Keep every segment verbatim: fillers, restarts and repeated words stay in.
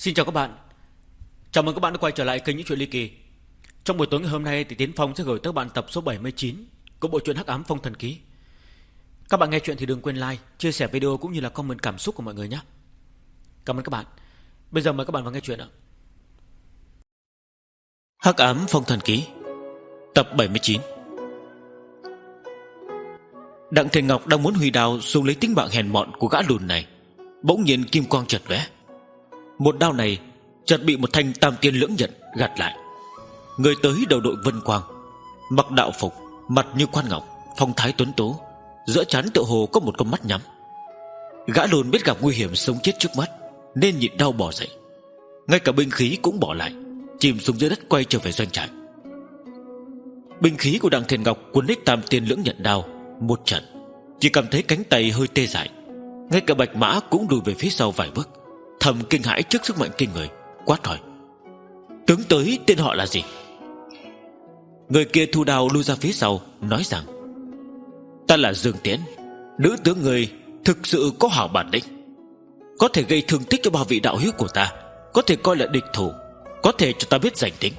Xin chào các bạn. Chào mừng các bạn đã quay trở lại kênh Những Chuyện Ly Kỳ. Trong buổi tối ngày hôm nay thì Tiến Phong sẽ gửi tới bạn tập số bảy mươi chín của bộ truyện Hắc Ám Phong Thần Ký. Các bạn nghe chuyện thì đừng quên like, chia sẻ video cũng như là comment cảm xúc của mọi người nhé. Cảm ơn các bạn. Bây giờ mời các bạn vào nghe chuyện ạ. Hắc Ám Phong Thần Ký, tập bảy mươi chín. Đặng Thiền Ngọc đang muốn huy đao xuống lấy tính mạng hèn mọn của gã lùn này, bỗng nhiên kim quang chợt lóe. Một đao này chợt bị một thanh tam tiên lưỡng nhận gạt lại. Người tới đầu đội vân quang, mặc đạo phục, mặt như quan ngọc, phong thái tuấn tú, giữa trán tựa hồ có một con mắt nhắm. Gã lùn biết gặp nguy hiểm sống chết trước mắt nên nhịn đau bò dậy, ngay cả binh khí cũng bỏ lại, chìm xuống dưới đất quay trở về doanh trại. Binh khí của Đặng Thiền Ngọc cuốn lấy tam tiên lưỡng nhận đao một trận, chỉ cảm thấy cánh tay hơi tê dại, ngay cả Bạch Mã cũng lùi về phía sau vài bước, thầm kinh hãi trước sức mạnh kinh người, quát hỏi: tướng tới tên họ là gì? Người kia thu đao lui ra phía sau, nói rằng: ta là Dương Tiễn, nữ tướng người thực sự có hảo bản lĩnh, có thể gây thương tích cho ba vị đạo hữu của ta, có thể coi là địch thủ, có thể cho ta biết danh tính.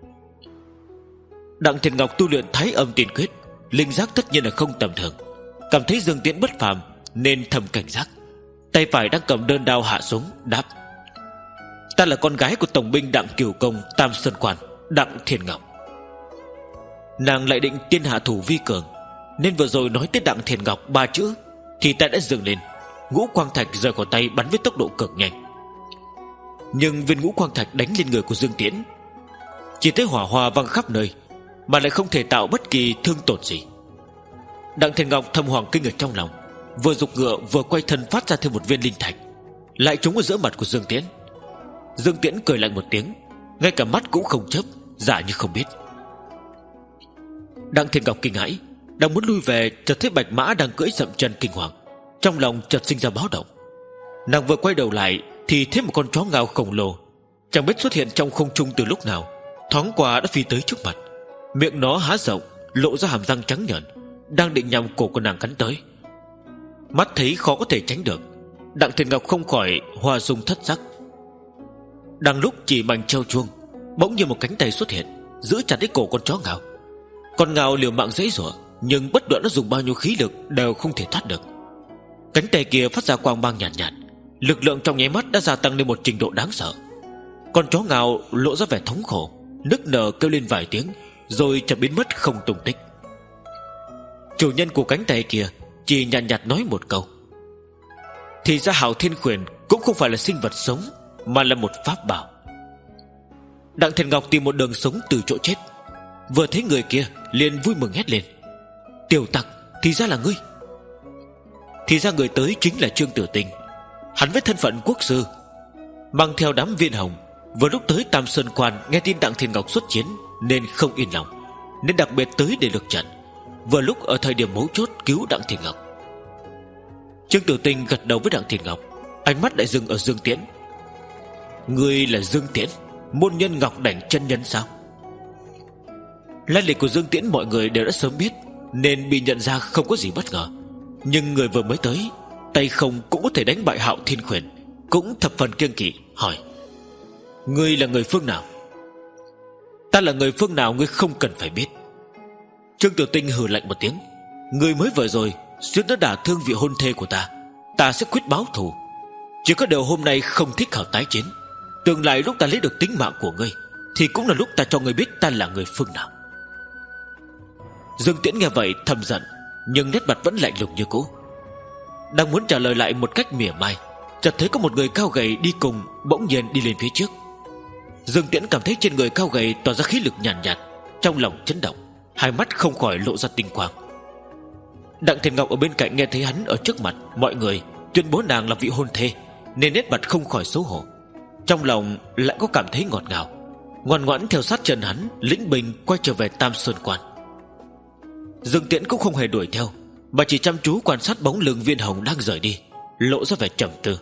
Đặng Thiền Ngọc tu luyện Thái Âm Tiên Quyết, linh giác tất nhiên là không tầm thường, cảm thấy Dương Tiễn bất phàm nên thầm cảnh giác, tay phải đang cầm đơn đao hạ xuống, đáp: ta là con gái của tổng binh Đặng Kiều Công Tam Sơn Quan, Đặng Thiền Ngọc. Nàng lại định tiên hạ thủ vi cường, nên vừa rồi nói tới Đặng Thiền Ngọc ba chữ thì tay đã dừng lên, ngũ quang thạch rời khỏi tay bắn với tốc độ cực nhanh. Nhưng viên ngũ quang thạch đánh lên người của Dương Tiễn, chỉ thấy hỏa hoa văng khắp nơi, mà lại không thể tạo bất kỳ thương tổn gì. Đặng Thiền Ngọc thầm hoàng kinh ở trong lòng, vừa giục ngựa vừa quay thân phát ra thêm một viên linh thạch, lại trúng ở giữa mặt của Dương Tiễn. Dương Tiễn cười lạnh một tiếng, ngay cả mắt cũng không chớp, giả như không biết. Đặng Thiền Ngọc kinh hãi, đang muốn lui về, chợt thấy Bạch Mã đang cưỡi dậm chân kinh hoàng, trong lòng chợt sinh ra báo động. Nàng vừa quay đầu lại thì thấy một con chó ngao khổng lồ chẳng biết xuất hiện trong không trung từ lúc nào, thoáng qua đã phi tới trước mặt, miệng nó há rộng, lộ ra hàm răng trắng nhợn, đang định nhằm cổ của nàng cắn tới. Mắt thấy khó có thể tránh được, Đặng Thiền Ngọc không khỏi hoa dung thất sắc. Đang lúc chỉ mảnh treo chuông, bỗng nhiên một cánh tay xuất hiện, giữ chặt lấy cổ con chó ngao. Con ngao liều mạng giãy giụa, nhưng bất luận nó dùng bao nhiêu khí lực đều không thể thoát được. Cánh tay kia phát ra quang mang nhàn nhạt, nhạt, lực lượng trong nháy mắt đã gia tăng lên một trình độ đáng sợ. Con chó ngao lộ ra vẻ thống khổ, nức nở kêu lên vài tiếng, rồi chợt biến mất không tung tích. Chủ nhân của cánh tay kia chỉ nhàn nhạt, nhạt nói một câu: thì ra Hạo Thiên Khuyển cũng không phải là sinh vật sống, mà là một pháp bảo. Đặng Thiền Ngọc tìm một đường sống từ chỗ chết, vừa thấy người kia liền vui mừng hét lên: tiểu tặc, thì ra là ngươi. Thì ra người tới chính là Trương Tử Tinh. Hắn với thân phận quốc sư, mang theo đám viên hồng, vừa lúc tới Tam Sơn Quan nghe tin Đặng Thiền Ngọc xuất chiến nên không yên lòng, nên đặc biệt tới để lực trận, vừa lúc ở thời điểm mấu chốt cứu Đặng Thiền Ngọc. Trương Tử Tinh gật đầu với Đặng Thiền Ngọc, ánh mắt lại dừng ở Dương Tiễn. Ngươi là Dương Tiễn, môn nhân Ngọc Đảnh chân nhân sao? Lai lịch của Dương Tiễn mọi người đều đã sớm biết, nên bị nhận ra không có gì bất ngờ. Nhưng người vừa mới tới, tay không cũng có thể đánh bại Hạo Thiên Khuyển, cũng thập phần kiêng kỵ, hỏi: ngươi là người phương nào? Ta là người phương nào ngươi không cần phải biết. Trương Tử Tinh hừ lạnh một tiếng: ngươi mới vừa rồi suýt đã đả thương vị hôn thê của ta, ta sẽ quyết báo thù. Chỉ có điều hôm nay không thích hợp tái chiến, tương lai lúc ta lấy được tính mạng của ngươi thì cũng là lúc ta cho ngươi biết ta là người phương nào. Dương Tiễn nghe vậy thầm giận, nhưng nét mặt vẫn lạnh lùng như cũ. Đang muốn trả lời lại một cách mỉa mai, chợt thấy có một người cao gầy đi cùng bỗng nhiên đi lên phía trước. Dương Tiễn cảm thấy trên người cao gầy tỏa ra khí lực nhàn nhạt, nhạt, trong lòng chấn động, hai mắt không khỏi lộ ra tinh quang. Đặng Thiền Ngọc ở bên cạnh nghe thấy hắn ở trước mặt mọi người tuyên bố nàng là vị hôn thê, nên nét mặt không khỏi xấu hổ, trong lòng lại có cảm thấy ngọt ngào, ngoan ngoãn theo sát chân hắn lĩnh binh quay trở về Tam Sơn Quan. Dương Tiễn cũng không hề đuổi theo, mà chỉ chăm chú quan sát bóng lưng viên hồng đang rời đi, lộ ra vẻ trầm tư.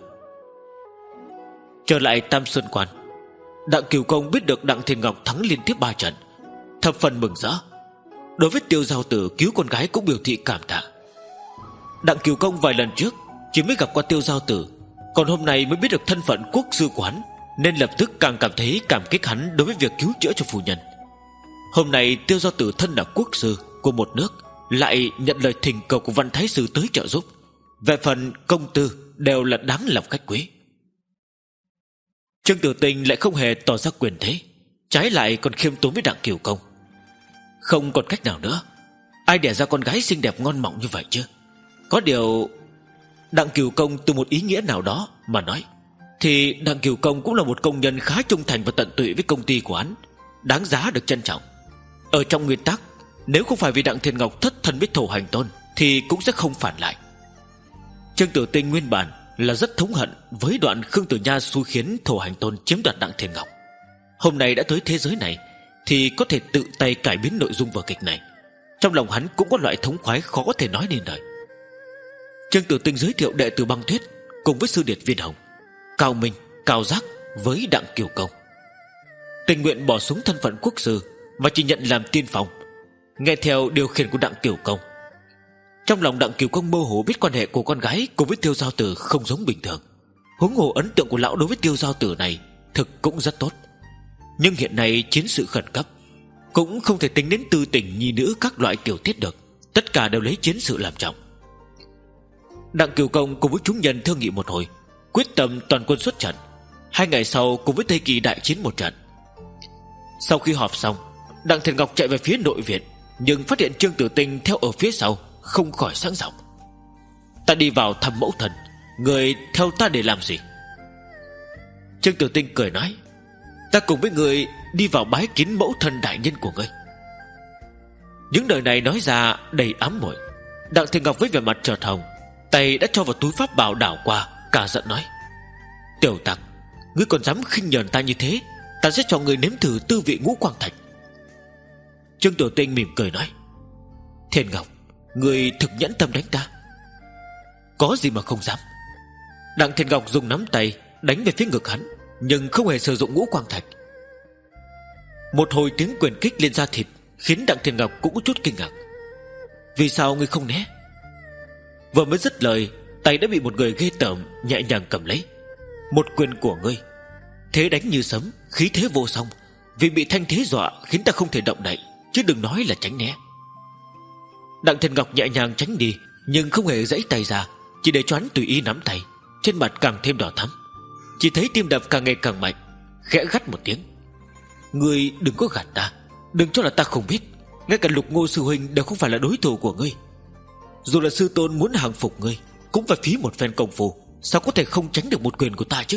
Trở lại Tam Sơn Quan, Đặng Kiều Công biết được Đặng Thiền Ngọc thắng liên tiếp ba trận, thập phần mừng rỡ. Đối với Tiêu Giao Tử cứu con gái cũng biểu thị cảm tạ. Đặng Kiều Công vài lần trước chỉ mới gặp qua Tiêu Giao Tử, còn hôm nay mới biết được thân phận quốc sư quán, nên lập tức càng cảm thấy cảm kích hắn đối với việc cứu chữa cho phu nhân. Hôm nay Tiêu Giao Tử thân là quốc sư của một nước, lại nhận lời thỉnh cầu của Văn Thái Sư tới trợ giúp. Về phần công tư đều là đáng làm khách quý. Trương Tử Tinh lại không hề tỏ ra quyền thế, trái lại còn khiêm tốn với Đặng Kiều Công. Không còn cách nào nữa, ai đẻ ra con gái xinh đẹp ngon mọng như vậy chứ? Có điều Đặng Kiều Công từ một ý nghĩa nào đó mà nói thì Đặng Kiều Công cũng là một công nhân khá trung thành và tận tụy với công ty của hắn, đáng giá được trân trọng. Ở trong nguyên tắc, nếu không phải vì Đặng Thiên Ngọc thất thân với Thổ Hành Tôn thì cũng sẽ không phản lại. Trương Tử Tinh nguyên bản là rất thống hận với đoạn Khương Tử Nha xui khiến Thổ Hành Tôn chiếm đoạt Đặng Thiên Ngọc. Hôm nay đã tới thế giới này thì có thể tự tay cải biến nội dung vở kịch này. Trong lòng hắn cũng có loại thống khoái khó có thể nói nên lời. Trương Tử Tinh giới thiệu đệ tử Băng Tuyết cùng với sư điệt Viên Hồng, Cao Minh, Cao Giác với Đặng Kiều Công, tình nguyện bỏ xuống thân phận quốc sư mà chỉ nhận làm tiên phong, nghe theo điều khiển của Đặng Kiều Công. Trong lòng Đặng Kiều Công mơ hồ biết quan hệ của con gái cùng với Tiêu Giao Tử không giống bình thường. Huống hồ ấn tượng của lão đối với Tiêu Giao Tử này thực cũng rất tốt. Nhưng hiện nay chiến sự khẩn cấp, cũng không thể tính đến tư tình nhi nữ các loại tiểu tiết được. Tất cả đều lấy chiến sự làm trọng. Đặng Kiều Công cùng với chúng nhân thương nghị một hồi, quyết tâm toàn quân xuất trận. Hai ngày sau cùng với Tây Kỳ đại chiến một trận. Sau khi họp xong, Đặng Thiên Ngọc chạy về phía nội viện, nhưng phát hiện Trương Tử Tinh theo ở phía sau, không khỏi sáng giọng: "Ta đi vào thăm mẫu thần, người theo ta để làm gì?" Trương Tử Tinh cười nói: "Ta cùng với người đi vào bái kiến mẫu thần đại nhân của ngươi." Những lời này nói ra đầy ám muội. Đặng Thiên Ngọc với vẻ mặt chợt hồng, tay đã cho vào túi pháp bảo đảo qua, cả giận nói: "Tiểu tặc, ngươi còn dám khinh nhờn ta như thế, ta sẽ cho ngươi nếm thử tư vị ngũ quang thạch." Trương Tử Tinh mỉm cười nói: "Thiên Ngọc, ngươi thực nhẫn tâm đánh ta." "Có gì mà không dám." Đặng Thiên Ngọc dùng nắm tay đánh về phía ngực hắn, nhưng không hề sử dụng ngũ quang thạch. Một hồi tiếng quyền kích lên da thịt khiến Đặng Thiên Ngọc cũng có chút kinh ngạc. "Vì sao ngươi không né?" Vừa mới dứt lời, tay đã bị một người ghê tởm nhẹ nhàng cầm lấy. "Một quyền của ngươi, thế đánh như sấm, khí thế vô song, vì bị thanh thế dọa khiến ta không thể động đậy, chứ đừng nói là tránh né." Đặng Thiên Ngọc nhẹ nhàng tránh đi, nhưng không hề giãy tay ra, chỉ để cho hắn tùy ý nắm tay. Trên mặt càng thêm đỏ thắm, chỉ thấy tim đập càng ngày càng mạnh, khẽ gắt một tiếng: "Ngươi đừng có gạt ta, đừng cho là ta không biết. Ngay cả Lục Ngô sư huynh đều không phải là đối thủ của ngươi. Dù là sư tôn muốn hàng phục ngươi, cũng phải phí một phen công phu, sao có thể không tránh được một quyền của ta chứ?"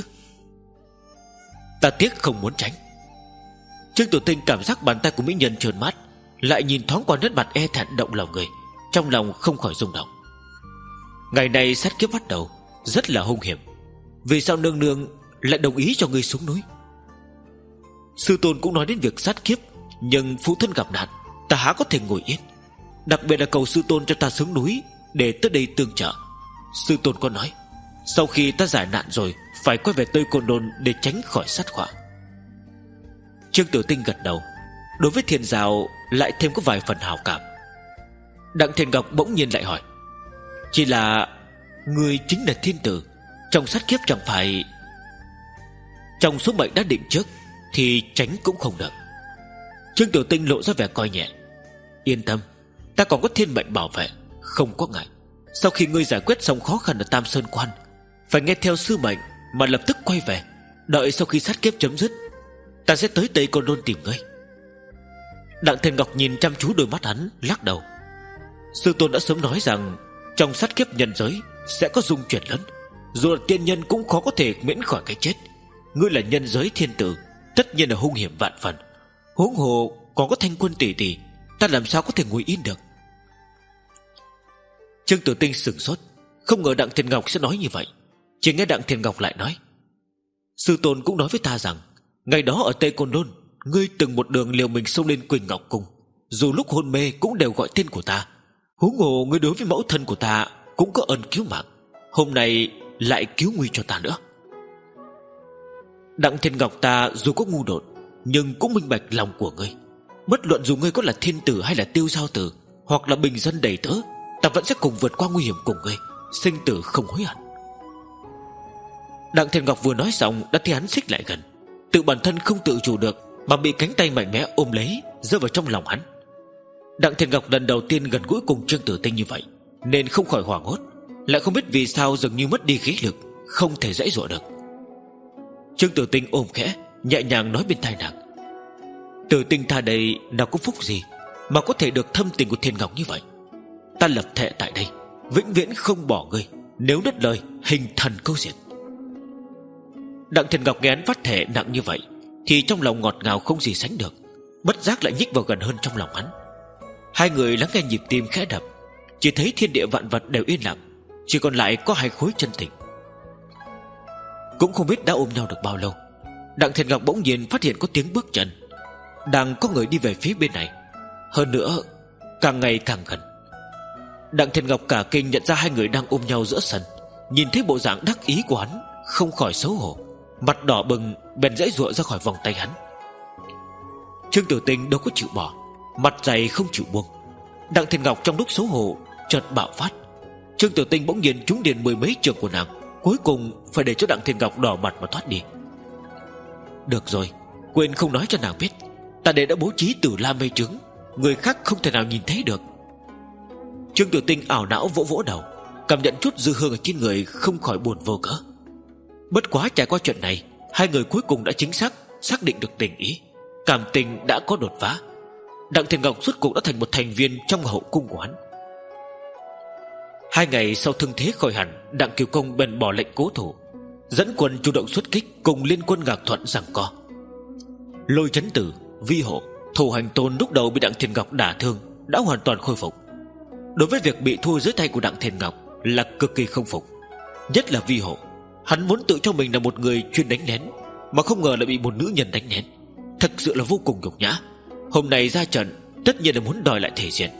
"Ta tiếc không muốn tránh." Trương Tử Tinh cảm giác bàn tay của mỹ nhân trơn mát, lại nhìn thoáng qua nét mặt e thẹn động lòng người, trong lòng không khỏi rung động. Ngày này sát kiếp bắt đầu, rất là hung hiểm. Vì sao nương nương lại đồng ý cho ngươi xuống núi? Sư tôn cũng nói đến việc sát kiếp, nhưng phụ thân gặp nạn, ta há có thể ngồi yên. Đặc biệt là cầu sư tôn cho ta xuống núi để tới đây tương trợ. Sư tôn có nói sau khi ta giải nạn rồi phải quay về Tây Côn Đôn để tránh khỏi sát họa. Trương Tử Tinh gật đầu, đối với Thiên Giao lại thêm có vài phần hảo cảm. Đặng Thiên Ngọc bỗng nhiên lại hỏi: "Chỉ là người chính là thiên tử, trong sát kiếp chẳng phải trong số mệnh đã định trước thì tránh cũng không được?" Trương Tử Tinh lộ ra vẻ coi nhẹ: "Yên tâm, ta còn có thiên mệnh bảo vệ, không có ngại. Sau khi ngươi giải quyết xong khó khăn ở Tam Sơn Quan, phải nghe theo sư mệnh mà lập tức quay về. Đợi sau khi sát kiếp chấm dứt, ta sẽ tới Tây Côn Đôn tìm ngươi." Đặng Thiên Ngọc nhìn chăm chú đôi mắt hắn, lắc đầu: "Sư tôn đã sớm nói rằng trong sát kiếp nhân giới sẽ có dung chuyển lớn, dù là tiên nhân cũng khó có thể miễn khỏi cái chết. Ngươi là nhân giới thiên tử, tất nhiên là hung hiểm vạn phần. Huống hồ còn có Thanh Quân tỷ tỷ, ta làm sao có thể ngồi yên được?" Trương Tử Tinh sửng sốt, không ngờ Đặng Thiên Ngọc sẽ nói như vậy. Chỉ nghe Đặng Thiên Ngọc lại nói: "Sư tôn cũng nói với ta rằng ngày đó ở Tây Côn Đôn, ngươi từng một đường liều mình xông lên Quỳnh Ngọc Cung, dù lúc hôn mê cũng đều gọi tên của ta. Huống hồ ngươi đối với mẫu thân của ta cũng có ơn cứu mạng, hôm nay lại cứu nguy cho ta nữa." Đặng Thiên Ngọc ta dù có ngu đột, nhưng cũng minh bạch lòng của ngươi. Bất luận dù ngươi có là thiên tử hay là Tiêu Giao Tử, hoặc là bình dân đầy tớ, ta vẫn sẽ cùng vượt qua nguy hiểm cùng ngươi, sinh tử không hối hận. Đặng Thiên Ngọc vừa nói xong đã thấy hắn xích lại gần, tự bản thân không tự chủ được mà bị cánh tay mạnh mẽ ôm lấy, rơi vào trong lòng hắn. Đặng Thiên Ngọc lần đầu tiên gần gũi cùng Trương Tử Tinh như vậy, nên không khỏi hoảng hốt, lại không biết vì sao dường như mất đi khí lực, không thể giãy giụa được. Trương Tử Tinh ôm khẽ, nhẹ nhàng nói bên tai nàng: Tử Tinh ta đây nào có phúc gì mà có thể được thâm tình của Thiên Ngọc như vậy. Ta lập thệ tại đây vĩnh viễn không bỏ ngươi, nếu đứt lời hình thần câu diệt. Đặng Thiên Ngọc nghe hắn phát thệ nặng như vậy thì trong lòng ngọt ngào không gì sánh được, bất giác lại nhích vào gần hơn trong lòng hắn. Hai người lắng nghe nhịp tim khẽ đập, chỉ thấy thiên địa vạn vật đều yên lặng, chỉ còn lại có hai khối chân tình. Cũng không biết đã ôm nhau được bao lâu, Đặng Thiên Ngọc bỗng nhiên phát hiện có tiếng bước chân, đang có người đi về phía bên này, hơn nữa càng ngày càng gần. Đặng Thiên Ngọc cả kinh nhận ra hai người đang ôm nhau giữa sân, nhìn thấy bộ dạng đắc ý của hắn, không khỏi xấu hổ, mặt đỏ bừng, bèn giãy giụa ra khỏi vòng tay hắn. Trương Tử Tinh đâu có chịu bỏ, mặt dày không chịu buông. Đặng Thiên Ngọc trong lúc xấu hổ chợt bạo phát, Trương Tử Tinh bỗng nhiên trúng điền mười mấy trường của nàng, cuối cùng phải để cho Đặng Thiên Ngọc đỏ mặt mà thoát đi. Được rồi, quên không nói cho nàng biết, ta đệ đã bố trí Tử La mê trướng, người khác không thể nào nhìn thấy được. Trương Tử Tinh ảo não vỗ vỗ đầu, cảm nhận chút dư hương ở trên người, không khỏi buồn vô cớ. Bất quá trải qua chuyện này, hai người cuối cùng đã chính xác xác định được tình ý, cảm tình đã có đột phá. Đặng Thiên Ngọc rốt cuộc đã thành một thành viên trong hậu cung của hắn. Hai ngày sau thương thế khỏi hẳn, Đặng Kiều Công bèn bỏ lệnh cố thủ, dẫn quân chủ động xuất kích cùng liên quân Ngạc Thuận giằng co. Lôi Chấn Tử, Vi Hộ, Thủ Hành Tôn lúc đầu bị Đặng Thiên Ngọc đả thương đã hoàn toàn khôi phục. Đối với việc bị thua dưới tay của Đặng Thiên Ngọc là cực kỳ không phục, nhất là Vi Hộ. Hắn muốn tự cho mình là một người chuyên đánh nén, mà không ngờ lại bị một nữ nhân đánh nén, thật sự là vô cùng nhục nhã. Hôm nay ra trận tất nhiên là muốn đòi lại thể diện.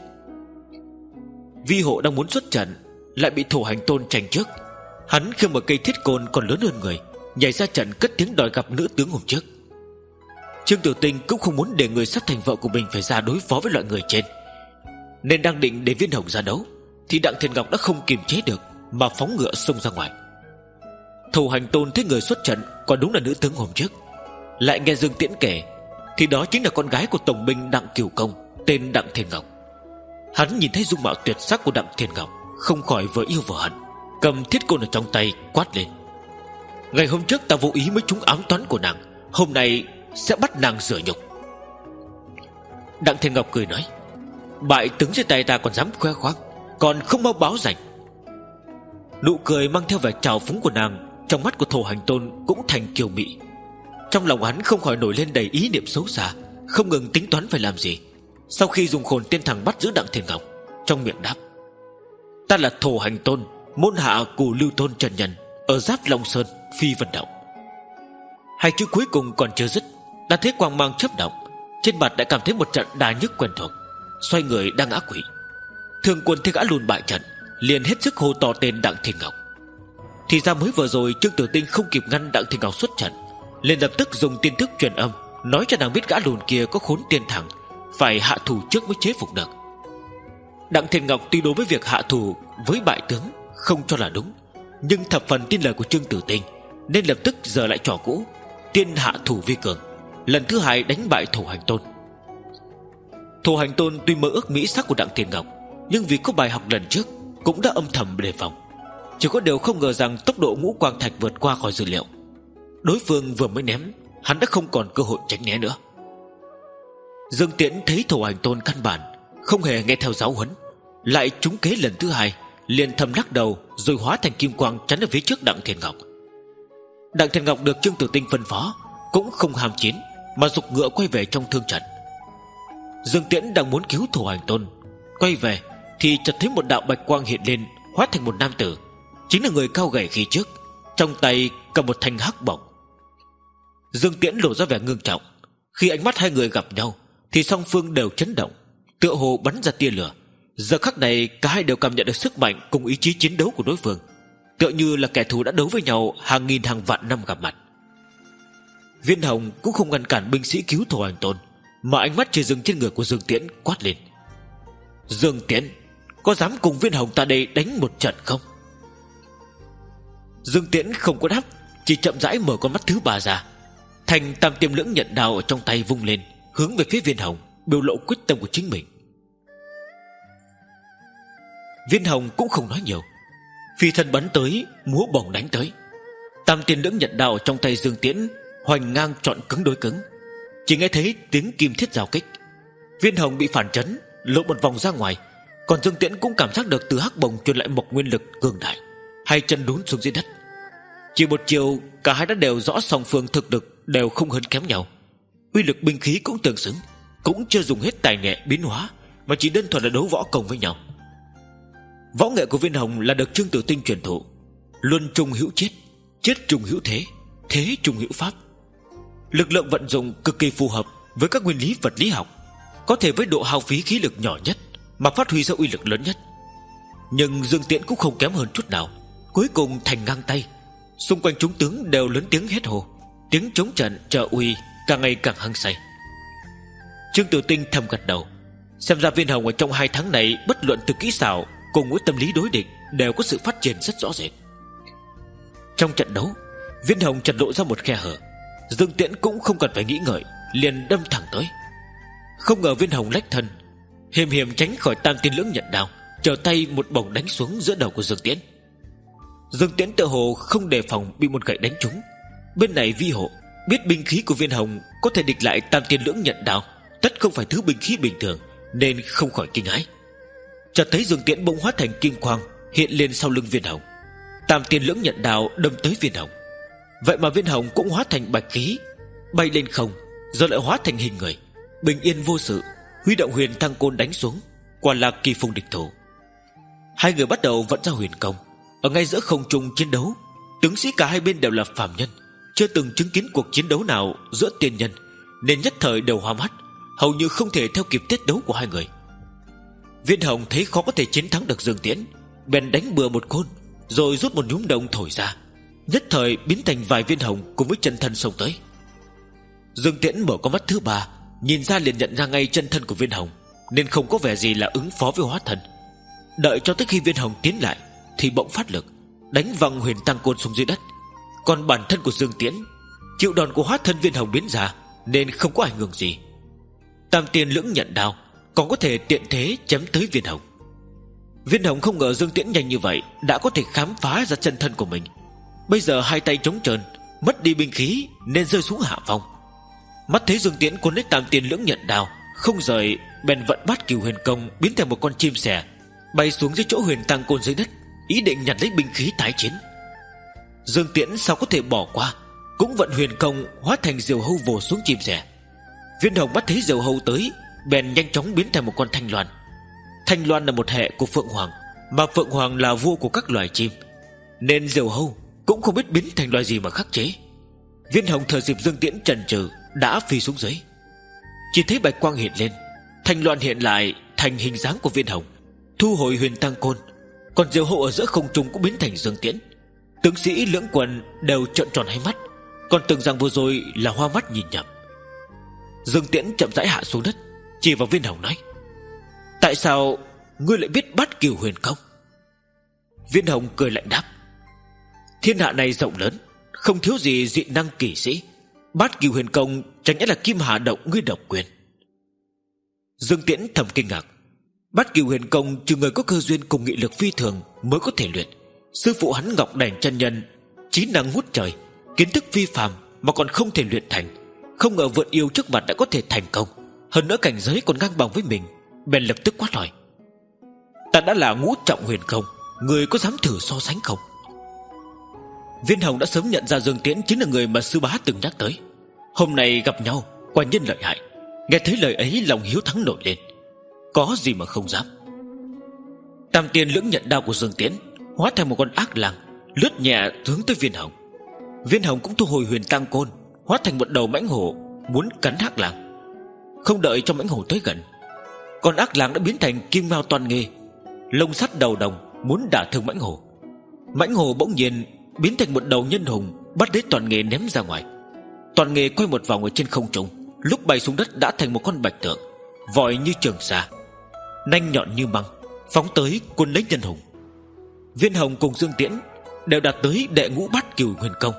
Vi Hộ đang muốn xuất trận, lại bị Thủ Hành Tôn tranh trước. Hắn khi mà cây thiết côn còn lớn hơn người, nhảy ra trận cất tiếng đòi gặp nữ tướng hôm trước. Trương Tử Tinh cũng không muốn để người sắp thành vợ của mình phải ra đối phó với loại người trên, nên đang định để Viên Hồng ra đấu, thì Đặng Thiên Ngọc đã không kiềm chế được mà phóng ngựa xông ra ngoài. Thủ Hành Tôn thấy người xuất trận còn đúng là nữ tướng hôm trước, lại nghe Dương Tiễn kể thì đó chính là con gái của tổng binh Đặng Kiều Công, tên Đặng Thiên Ngọc. Hắn nhìn thấy dung mạo tuyệt sắc của Đặng Thiên Ngọc, không khỏi vừa yêu vừa hận, cầm thiết côn ở trong tay quát lên: Ngày hôm trước ta vô ý mới trúng ám toán của nàng, hôm nay sẽ bắt nàng rửa nhục. Đặng Thiên Ngọc cười nói: Bại tướng dưới tay ta còn dám khoe khoang, còn không mau báo danh. Nụ cười mang theo vẻ trào phúng của nàng trong mắt của Thủ Hành Tôn cũng thành kiều mị. Trong lòng hắn không khỏi nổi lên đầy ý niệm xấu xa, không ngừng tính toán phải làm gì. Sau khi dùng hồn tiên thằng bắt giữ Đặng Thiên Ngọc, trong miệng đáp: Ta là Thủ Hành Tôn, môn hạ Cù Lưu Tôn Trần Nhân, ở Giáp Long Sơn, Phi Vân Động. Hai chữ cuối cùng còn chưa dứt, đã thấy quang mang chớp động, trên mặt đã cảm thấy một trận đà nhức quen thuộc. Xoay người đang ngã quỵ, Thường Quân thấy gã lùn bại trận, liền hết sức hô to tên Đặng Thiên Ngọc. Thì ra mới vừa rồi Trương Tử Tinh không kịp ngăn Đặng Thiên Ngọc xuất trận, liền lập tức dùng tiên thức truyền âm nói cho nàng biết gã lùn kia có khốn tiên thẳng, phải hạ thủ trước mới chế phục được. Đặng Thiên Ngọc tuy đối với việc hạ thủ với bại tướng không cho là đúng, nhưng thập phần tin lời của Trương Tử Tinh, nên lập tức giờ lại trò cũ, tiên hạ thủ vi cường, lần thứ hai đánh bại Thủ Hành Tôn. Thủ Hành Tôn tuy mơ ước mỹ sắc của Đặng Thiên Ngọc, nhưng vì có bài học lần trước cũng đã âm thầm đề phòng. Chỉ có điều không ngờ rằng tốc độ ngũ quang thạch vượt qua khỏi dự liệu. Đối phương vừa mới ném, hắn đã không còn cơ hội tránh né nữa. Dương Tiễn thấy Thủ Hành Tôn căn bản không hề nghe theo giáo huấn, lại trúng kế lần thứ hai, liền thầm lắc đầu rồi hóa thành kim quang chắn ở phía trước Đặng Thiên Ngọc. Đặng Thiên Ngọc được Trương Tử Tinh phân phó cũng không ham chiến, mà giục ngựa quay về trong thương trận. Dương Tiễn đang muốn cứu Thủ Hành Tôn, quay về thì chợt thấy một đạo bạch quang hiện lên, hóa thành một nam tử, chính là người cao gầy khi trước, trong tay cầm một thanh hắc bổng. Dương Tiễn lộ ra vẻ ngưng trọng. Khi ánh mắt hai người gặp nhau thì song phương đều chấn động, tựa hồ bắn ra tia lửa. Giờ khắc này cả hai đều cảm nhận được sức mạnh cùng ý chí chiến đấu của đối phương, tựa như là kẻ thù đã đấu với nhau hàng nghìn hàng vạn năm gặp mặt. Viên Hồng cũng không ngăn cản binh sĩ cứu Thủ Hành Tôn, mà ánh mắt chỉ dừng trên người của Dương Tiễn, quát lên: Dương Tiễn, có dám cùng Viên Hồng ta đây đánh một trận không? Dương Tiễn không có đáp, chỉ chậm rãi mở con mắt thứ ba ra. Thành tam tiêm lưỡng nhận đao ở trong tay vung lên, hướng về phía Viên Hồng, biểu lộ quyết tâm của chính mình. Viên Hồng cũng không nói nhiều, phi thân bắn tới, múa bổng đánh tới. Tam tiên lưỡng nhận đao trong tay Dương Tiễn hoành ngang chọn cứng đối cứng. Chỉ nghe thấy tiếng kim thiết giao kích, Viên Hồng bị phản chấn, lộ một vòng ra ngoài. Còn Dương Tiễn cũng cảm giác được từ hắc bổng truyền lại một nguyên lực cường đại, hai chân đún xuống dưới đất. Chỉ một chiều, cả hai đã đều rõ song phương thực lực đều không hơn kém nhau. Uy lực binh khí cũng tương xứng, cũng chưa dùng hết tài nghệ biến hóa, mà chỉ đơn thuần là đấu võ công với nhau. Võ nghệ của Viên Hồng là được Trương Tử Tinh truyền thụ, luân trung hữu chết, chết trung hữu thế, thế trung hữu pháp. Lực lượng vận dụng cực kỳ phù hợp với các nguyên lý vật lý học, có thể với độ hao phí khí lực nhỏ nhất mà phát huy ra uy lực lớn nhất. Nhưng Dương Tiễn cũng không kém hơn chút nào. Cuối cùng thành ngang tay, xung quanh chúng tướng đều lớn tiếng hét hồ, tiếng chống trận trợ uy càng ngày càng hăng say. Trương Tử Tinh thầm gật đầu, xem ra Viên Hồng ở trong hai tháng này, bất luận từ kỹ xảo cùng với tâm lý đối địch, đều có sự phát triển rất rõ rệt. Trong trận đấu, Viên Hồng chợt lộ ra một khe hở, Dương Tiễn cũng không cần phải nghĩ ngợi, liền đâm thẳng tới. Không ngờ Viên Hồng lách thân, hiểm hiểm tránh khỏi tam tiên lưỡng nhận đao, trở tay một bổng đánh xuống giữa đầu của Dương Tiễn. Dương Tiễn tự hồ không đề phòng bị một gậy đánh trúng. Bên này Vi Hộ biết binh khí của Viên Hồng có thể địch lại tam tiên lưỡng nhận đao, tất không phải thứ binh khí bình thường, nên không khỏi kinh hãi. Chợt thấy Dương Tiễn bỗng hóa thành kim quang hiện lên sau lưng Viên Hồng, tam tiên lưỡng nhận đao đâm tới Viên Hồng. Vậy mà Viên Hồng cũng hóa thành bạch khí, bay lên không, rồi lại hóa thành hình người, bình yên vô sự, huy động huyền thăng côn đánh xuống, quả là kỳ phùng địch thủ. Hai người bắt đầu vận ra huyền công. Ở ngay giữa không trung chiến đấu, tướng sĩ cả hai bên đều là phàm nhân, chưa từng chứng kiến cuộc chiến đấu nào giữa tiên nhân, nên nhất thời đều hoa mắt, hầu như không thể theo kịp tiết đấu của hai người. Viên Hồng thấy khó có thể chiến thắng được Dương Tiễn, bèn đánh bừa một côn, rồi rút một nhúm đồng thổi ra, nhất thời biến thành vài viên hồng cùng với chân thân xông tới. Dương Tiễn mở con mắt thứ ba, nhìn ra liền nhận ra ngay chân thân của Viên Hồng, nên không có vẻ gì là ứng phó với hóa thần. Đợi cho tới khi Viên Hồng tiến lại thì bỗng phát lực, đánh văng huyền tăng côn xuống dưới đất. Còn bản thân của Dương Tiễn chịu đòn của hóa thân Viên Hồng biến ra, nên không có ảnh hưởng gì. Tam tiên lưỡng nhận đao còn có thể tiện thế chém tới Viên Hồng. Viên Hồng không ngờ Dương Tiễn nhanh như vậy đã có thể khám phá ra chân thân của mình. Bây giờ hai tay trống trơn, mất đi binh khí nên rơi xuống hạ phong. Mắt thấy Dương Tiễn cuốn lấy tam tiên lưỡng nhận đao không rời, bèn vận bát cửu huyền công biến thành một con chim sẻ, bay xuống dưới chỗ huyền tăng côn dưới đất, ý định nhặt lấy binh khí tái chiến. Dương Tiễn sao có thể bỏ qua, cũng vận huyền công hóa thành diều hâu vồ xuống chim sẻ. Viên Hồng bắt thấy diều hâu tới, bèn nhanh chóng biến thành một con thanh loan. Thanh loan là một hệ của phượng hoàng, mà phượng hoàng là vua của các loài chim, nên diều hâu cũng không biết biến thành loài gì mà khắc chế. Viên Hồng thừa dịp Dương Tiễn chần chừ đã phi xuống dưới. Chỉ thấy bạch quang hiện lên, thanh loan hiện lại thành hình dáng của Viên Hồng, thu hồi huyền tăng côn. Còn diều hâu ở giữa không trung cũng biến thành Dương Tiễn. Tướng sĩ lưỡng quần đều trợn tròn hai mắt, còn tưởng rằng vừa rồi là hoa mắt nhìn nhầm. Dương Tiễn chậm rãi hạ xuống đất, chỉ vào Viên Hồng nói: "Tại sao ngươi lại biết bát cửu huyền công?" Viên Hồng cười lạnh đáp: "Thiên hạ này rộng lớn, không thiếu gì dị năng kỳ sĩ, bát cửu huyền công chẳng nhẽ là kim hà động ngươi độc quyền?" Dương Tiễn thầm kinh ngạc. Bát cửu huyền công trừ người có cơ duyên cùng nghị lực phi thường mới có thể luyện. Sư phụ hắn Ngọc Đảnh chân nhân trí năng ngút trời, kiến thức phi phàm mà còn không thể luyện thành, không ngờ vượn yêu trước mặt đã có thể thành công, hơn nữa cảnh giới còn ngang bằng với mình. Bèn lập tức quát hỏi: "Ta đã là ngũ trọng huyền công, người có dám thử so sánh không?" Viên Hồng đã sớm nhận ra Dương Tiễn chính là người mà sư bá từng nhắc tới. Hôm nay gặp nhau quả nhiên lợi hại. Nghe thấy lời ấy, lòng hiếu thắng nổi lên, có gì mà không dám. Tam tiên lưỡng nhận đao của Dương Tiễn hóa thành một con ác lang, lướt nhẹ hướng tới Viên Hồng. Viên Hồng cũng thu hồi huyền tăng côn, hóa thành một đầu mãnh hổ muốn cắn ác lang. Không đợi cho mãnh hổ tới gần, con ác lang đã biến thành kim mao toan nghê, lông sắt đầu đồng muốn đả thương mãnh hổ. Mãnh hổ bỗng nhiên biến thành một đầu nhân hùng, bắt lấy Toàn Nghê ném ra ngoài. Toàn Nghê quay một vòng ở trên không trung, lúc bay xuống đất đã thành một con bạch tượng, vòi như trường xà, nanh nhọn như băng, phóng tới cuốn lấy nhân hùng. Viên Hồng cùng Dương Tiễn đều đạt tới đệ ngũ bát cửu huyền công,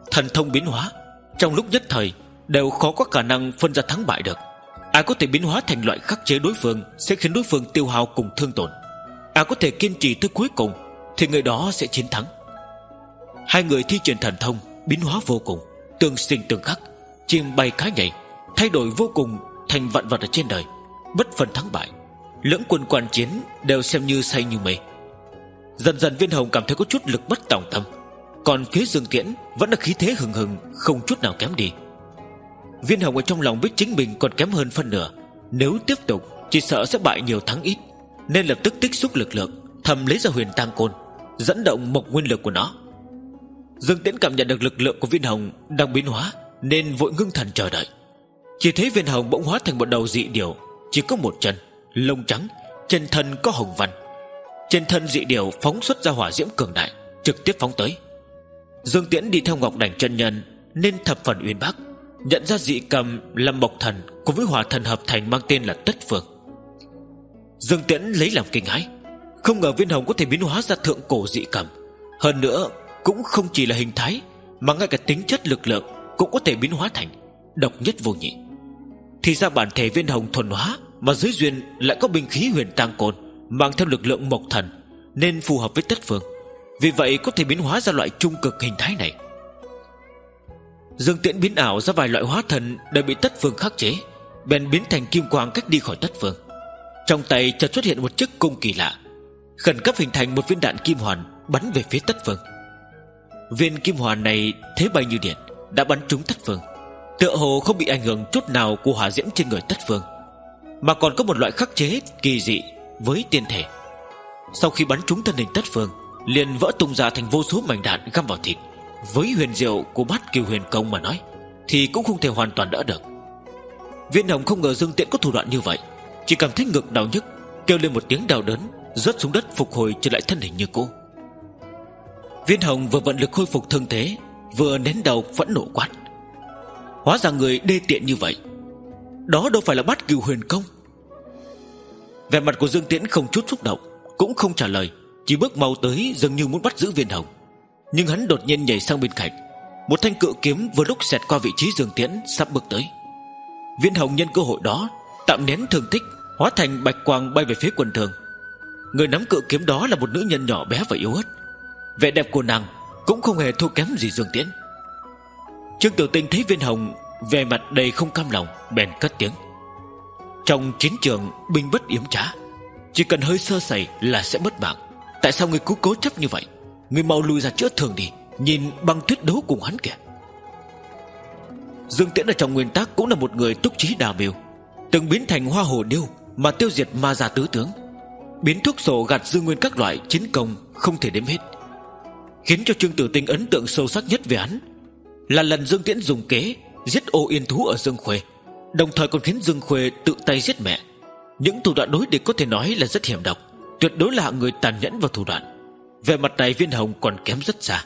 thần thông biến hóa, trong lúc nhất thời đều khó có khả năng phân ra thắng bại được. Ai có thể biến hóa thành loại khắc chế đối phương sẽ khiến đối phương tiêu hao cùng thương tổn. Ai có thể kiên trì tới cuối cùng thì người đó sẽ chiến thắng. Hai người thi triển thần thông biến hóa vô cùng, tương sinh tương khắc, chim bay cá nhảy, thay đổi vô cùng thành vạn vật ở trên đời, bất phân thắng bại. Lưỡng quân quan chiến đều xem như say như mê. Dần dần Viên Hồng cảm thấy có chút lực bất tòng tâm, còn phía Dương Tiễn vẫn là khí thế hừng hừng, không chút nào kém đi. Viên Hồng ở trong lòng biết chính mình còn kém hơn phân nửa, nếu tiếp tục chỉ sợ sẽ bại nhiều thắng ít, nên lập tức tích xúc lực lượng, thầm lấy ra huyền tang côn, dẫn động mộc nguyên lực của nó. Dương Tiễn cảm nhận được lực lượng của Viên Hồng đang biến hóa, nên vội ngưng thần chờ đợi. Chỉ thấy Viên Hồng bỗng hóa thành một đầu dị điểu, chỉ có một chân, lông trắng, trên thân có hồng văn. Trên thân dị điểu phóng xuất ra hỏa diễm cường đại, trực tiếp phóng tới. Dương Tiễn đi theo Ngọc Đảnh chân nhân nên thập phần uyên bác, nhận ra dị cầm là mộc thần cùng với hỏa thần hợp thành mang tên là Tất Phương. Dương Tiễn lấy làm kinh hãi, không ngờ Viên Hồng có thể biến hóa ra thượng cổ dị cầm, hơn nữa cũng không chỉ là hình thái mà ngay cả tính chất lực lượng cũng có thể biến hóa thành, độc nhất vô nhị. Thì ra bản thể Viên Hồng thuần hóa, mà dưới duyên lại có binh khí huyền tang côn mang theo lực lượng mộc thần, nên phù hợp với Tất Phương, vì vậy có thể biến hóa ra loại trung cực hình thái này. Dương Tiễn biến ảo ra vài loại hóa thần đều bị Tất Phương khắc chế, bèn biến thành kim quang cách đi khỏi Tất Phương. Trong tay chợt xuất hiện một chiếc cung kỳ lạ, khẩn cấp hình thành một viên đạn kim hoàn bắn về phía Tất Phương. Viên kim hoàn này thế bay như điện, đã bắn trúng Tất Phương, tựa hồ không bị ảnh hưởng chút nào của hỏa diễm trên người Tất Phương, mà còn có một loại khắc chế kỳ dị với tiên thể. Sau khi bắn trúng thân hình Tất Phương, liền vỡ tung ra thành vô số mảnh đạn găm vào thịt. Với huyền diệu của Bát Kiều Huyền Công mà nói thì cũng không thể hoàn toàn đỡ được. Viên Hồng không ngờ Dương Tiễn có thủ đoạn như vậy, chỉ cảm thấy ngực đau nhức, kêu lên một tiếng đau đớn, rớt xuống đất phục hồi trở lại thân hình như cũ. Viên Hồng vừa vận lực khôi phục thương thế, vừa nén đầu phẫn nộ quát: hóa ra người đê tiện như vậy, đó đâu phải là Bát Cửu Huyền Công. Vẻ mặt của Dương Tiễn không chút xúc động, cũng không trả lời, chỉ bước mau tới dường như muốn bắt giữ Viên Hồng. Nhưng hắn đột nhiên nhảy sang bên cạnh, một thanh cự kiếm vừa lúc xẹt qua vị trí Dương Tiễn sắp bước tới. Viên Hồng nhân cơ hội đó tạm nén thương tích, hóa thành bạch quang bay về phía quần thường. Người nắm cự kiếm đó là một nữ nhân nhỏ bé và yếu ớt, vẻ đẹp của nàng cũng không hề thua kém gì Dương Tiễn. Trương Tử Tinh thấy Viên Hồng vẻ mặt đầy không cam lòng, bèn cất tiếng: trong chiến trường binh bất yếm trá, chỉ cần hơi sơ sẩy là sẽ mất mạng. Tại sao người cứ cố chấp như vậy? Người mau lui ra chữa thương đi, nhìn Băng Tuyết đấu cùng hắn kìa. Dương Tiễn ở trong nguyên tắc cũng là một người túc trí đa mưu, từng biến thành hoa hồ điêu mà tiêu diệt ma gia tứ tướng, biến thuốc sổ gạt dư nguyên các loại chiến công không thể đếm hết. Khiến cho Trương Tử Tinh ấn tượng sâu sắc nhất về hắn là lần Dương Tiễn dùng kế giết ô yên thú ở Dương Khuê, đồng thời còn khiến Dương Khuê tự tay giết mẹ. Những thủ đoạn đối địch có thể nói là rất hiểm độc, tuyệt đối là hạng người tàn nhẫn và thủ đoạn. Về mặt này Viên Hồng còn kém rất xa.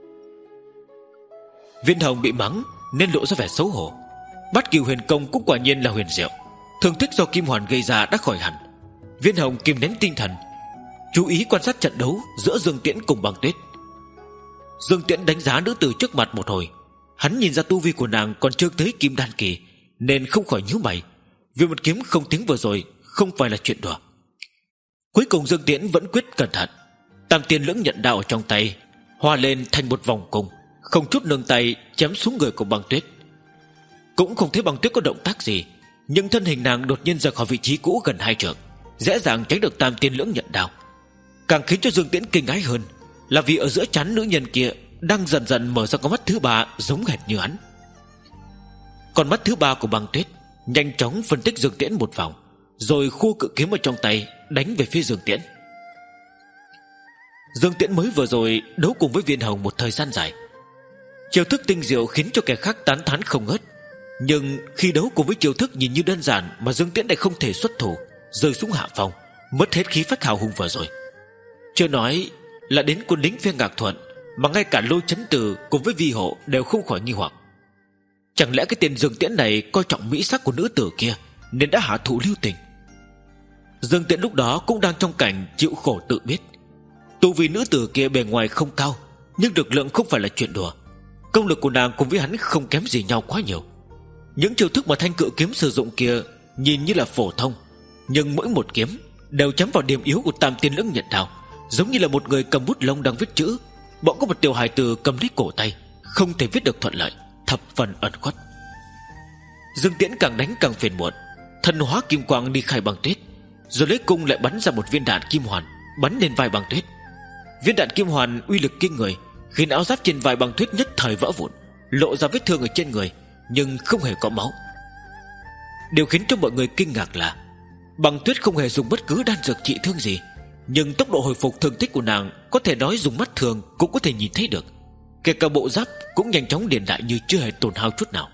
Viên Hồng bị mắng nên lộ ra vẻ xấu hổ. Bát Cửu Huyền Công cũng quả nhiên là huyền diệu, thương tích do kim hoàn gây ra đã khỏi hẳn. Viên Hồng kìm nén tinh thần, chú ý quan sát trận đấu giữa Dương Tiễn cùng Băng Tuyết. Dương Tiễn đánh giá nữ tử trước mặt một hồi, hắn nhìn ra tu vi của nàng còn chưa tới kim đan kỳ, nên không khỏi nhíu mày, vì một kiếm không tiếng vừa rồi không phải là chuyện đùa. Cuối cùng Dương Tiễn vẫn quyết cẩn thận, tam tiên lưỡng nhận đạo ở trong tay hòa lên thành một vòng cung, không chút nương tay chém xuống người của Băng Tuyết. Cũng không thấy Băng Tuyết có động tác gì, nhưng thân hình nàng đột nhiên rời khỏi vị trí cũ gần hai trượng, dễ dàng tránh được tam tiên lưỡng nhận đạo. Càng khiến cho Dương Tiễn kinh hãi hơn là vì ở giữa trán nữ nhân kia đang dần dần mở ra con mắt thứ ba giống hệt như hắn. Con mắt thứ ba của Băng Tuyết nhanh chóng phân tích Dương Tiễn một vòng, rồi khua cự kiếm ở trong tay đánh về phía Dương Tiễn. Dương Tiễn mới vừa rồi đấu cùng với Viên Hồng một thời gian dài, chiêu thức tinh diệu khiến cho kẻ khác tán thán không ngớt. Nhưng khi đấu cùng với chiêu thức nhìn như đơn giản mà Dương Tiễn lại không thể xuất thủ, rơi xuống hạ phong, mất hết khí phách hào hùng vừa rồi. Chưa nói là đến quân lính phe Ngạc Thuận, mà ngay cả Lôi Chấn Từ cùng với Vi Hộ đều không khỏi nghi hoặc. Chẳng lẽ cái tên Dương Tiễn này coi trọng mỹ sắc của nữ tử kia nên đã hạ thủ lưu tình? Dương Tiễn lúc đó cũng đang trong cảnh chịu khổ tự biết. Tu vì nữ tử kia bề ngoài không cao, nhưng lực lượng không phải là chuyện đùa. Công lực của nàng cùng với hắn không kém gì nhau quá nhiều. Những chiêu thức mà thanh cự kiếm sử dụng kia nhìn như là phổ thông, nhưng mỗi một kiếm đều chém vào điểm yếu của Tam Tiên Lưỡng Nhận Đao, giống như là một người cầm bút lông đang viết chữ, bỗng có một tiểu hài tử cầm lấy cổ tay, không thể viết được thuận lợi, thập phần ẩn khuất. Dương Tiễn càng đánh càng phiền muộn, thân hóa kim quang đi khai băng tuyết, rồi lấy cung lại bắn ra một viên đạn kim hoàn, bắn lên vai băng tuyết. Viên đạn kim hoàn uy lực kinh người, khiến áo giáp trên vai băng tuyết nhất thời vỡ vụn, lộ ra vết thương ở trên người, nhưng không hề có máu. Điều khiến cho mọi người kinh ngạc là băng tuyết không hề dùng bất cứ đan dược trị thương gì, nhưng tốc độ hồi phục thương tích của nàng có thể nói dùng mắt thường cũng có thể nhìn thấy được. Kể cả bộ giáp cũng nhanh chóng điền lại như chưa hề tổn hao chút nào.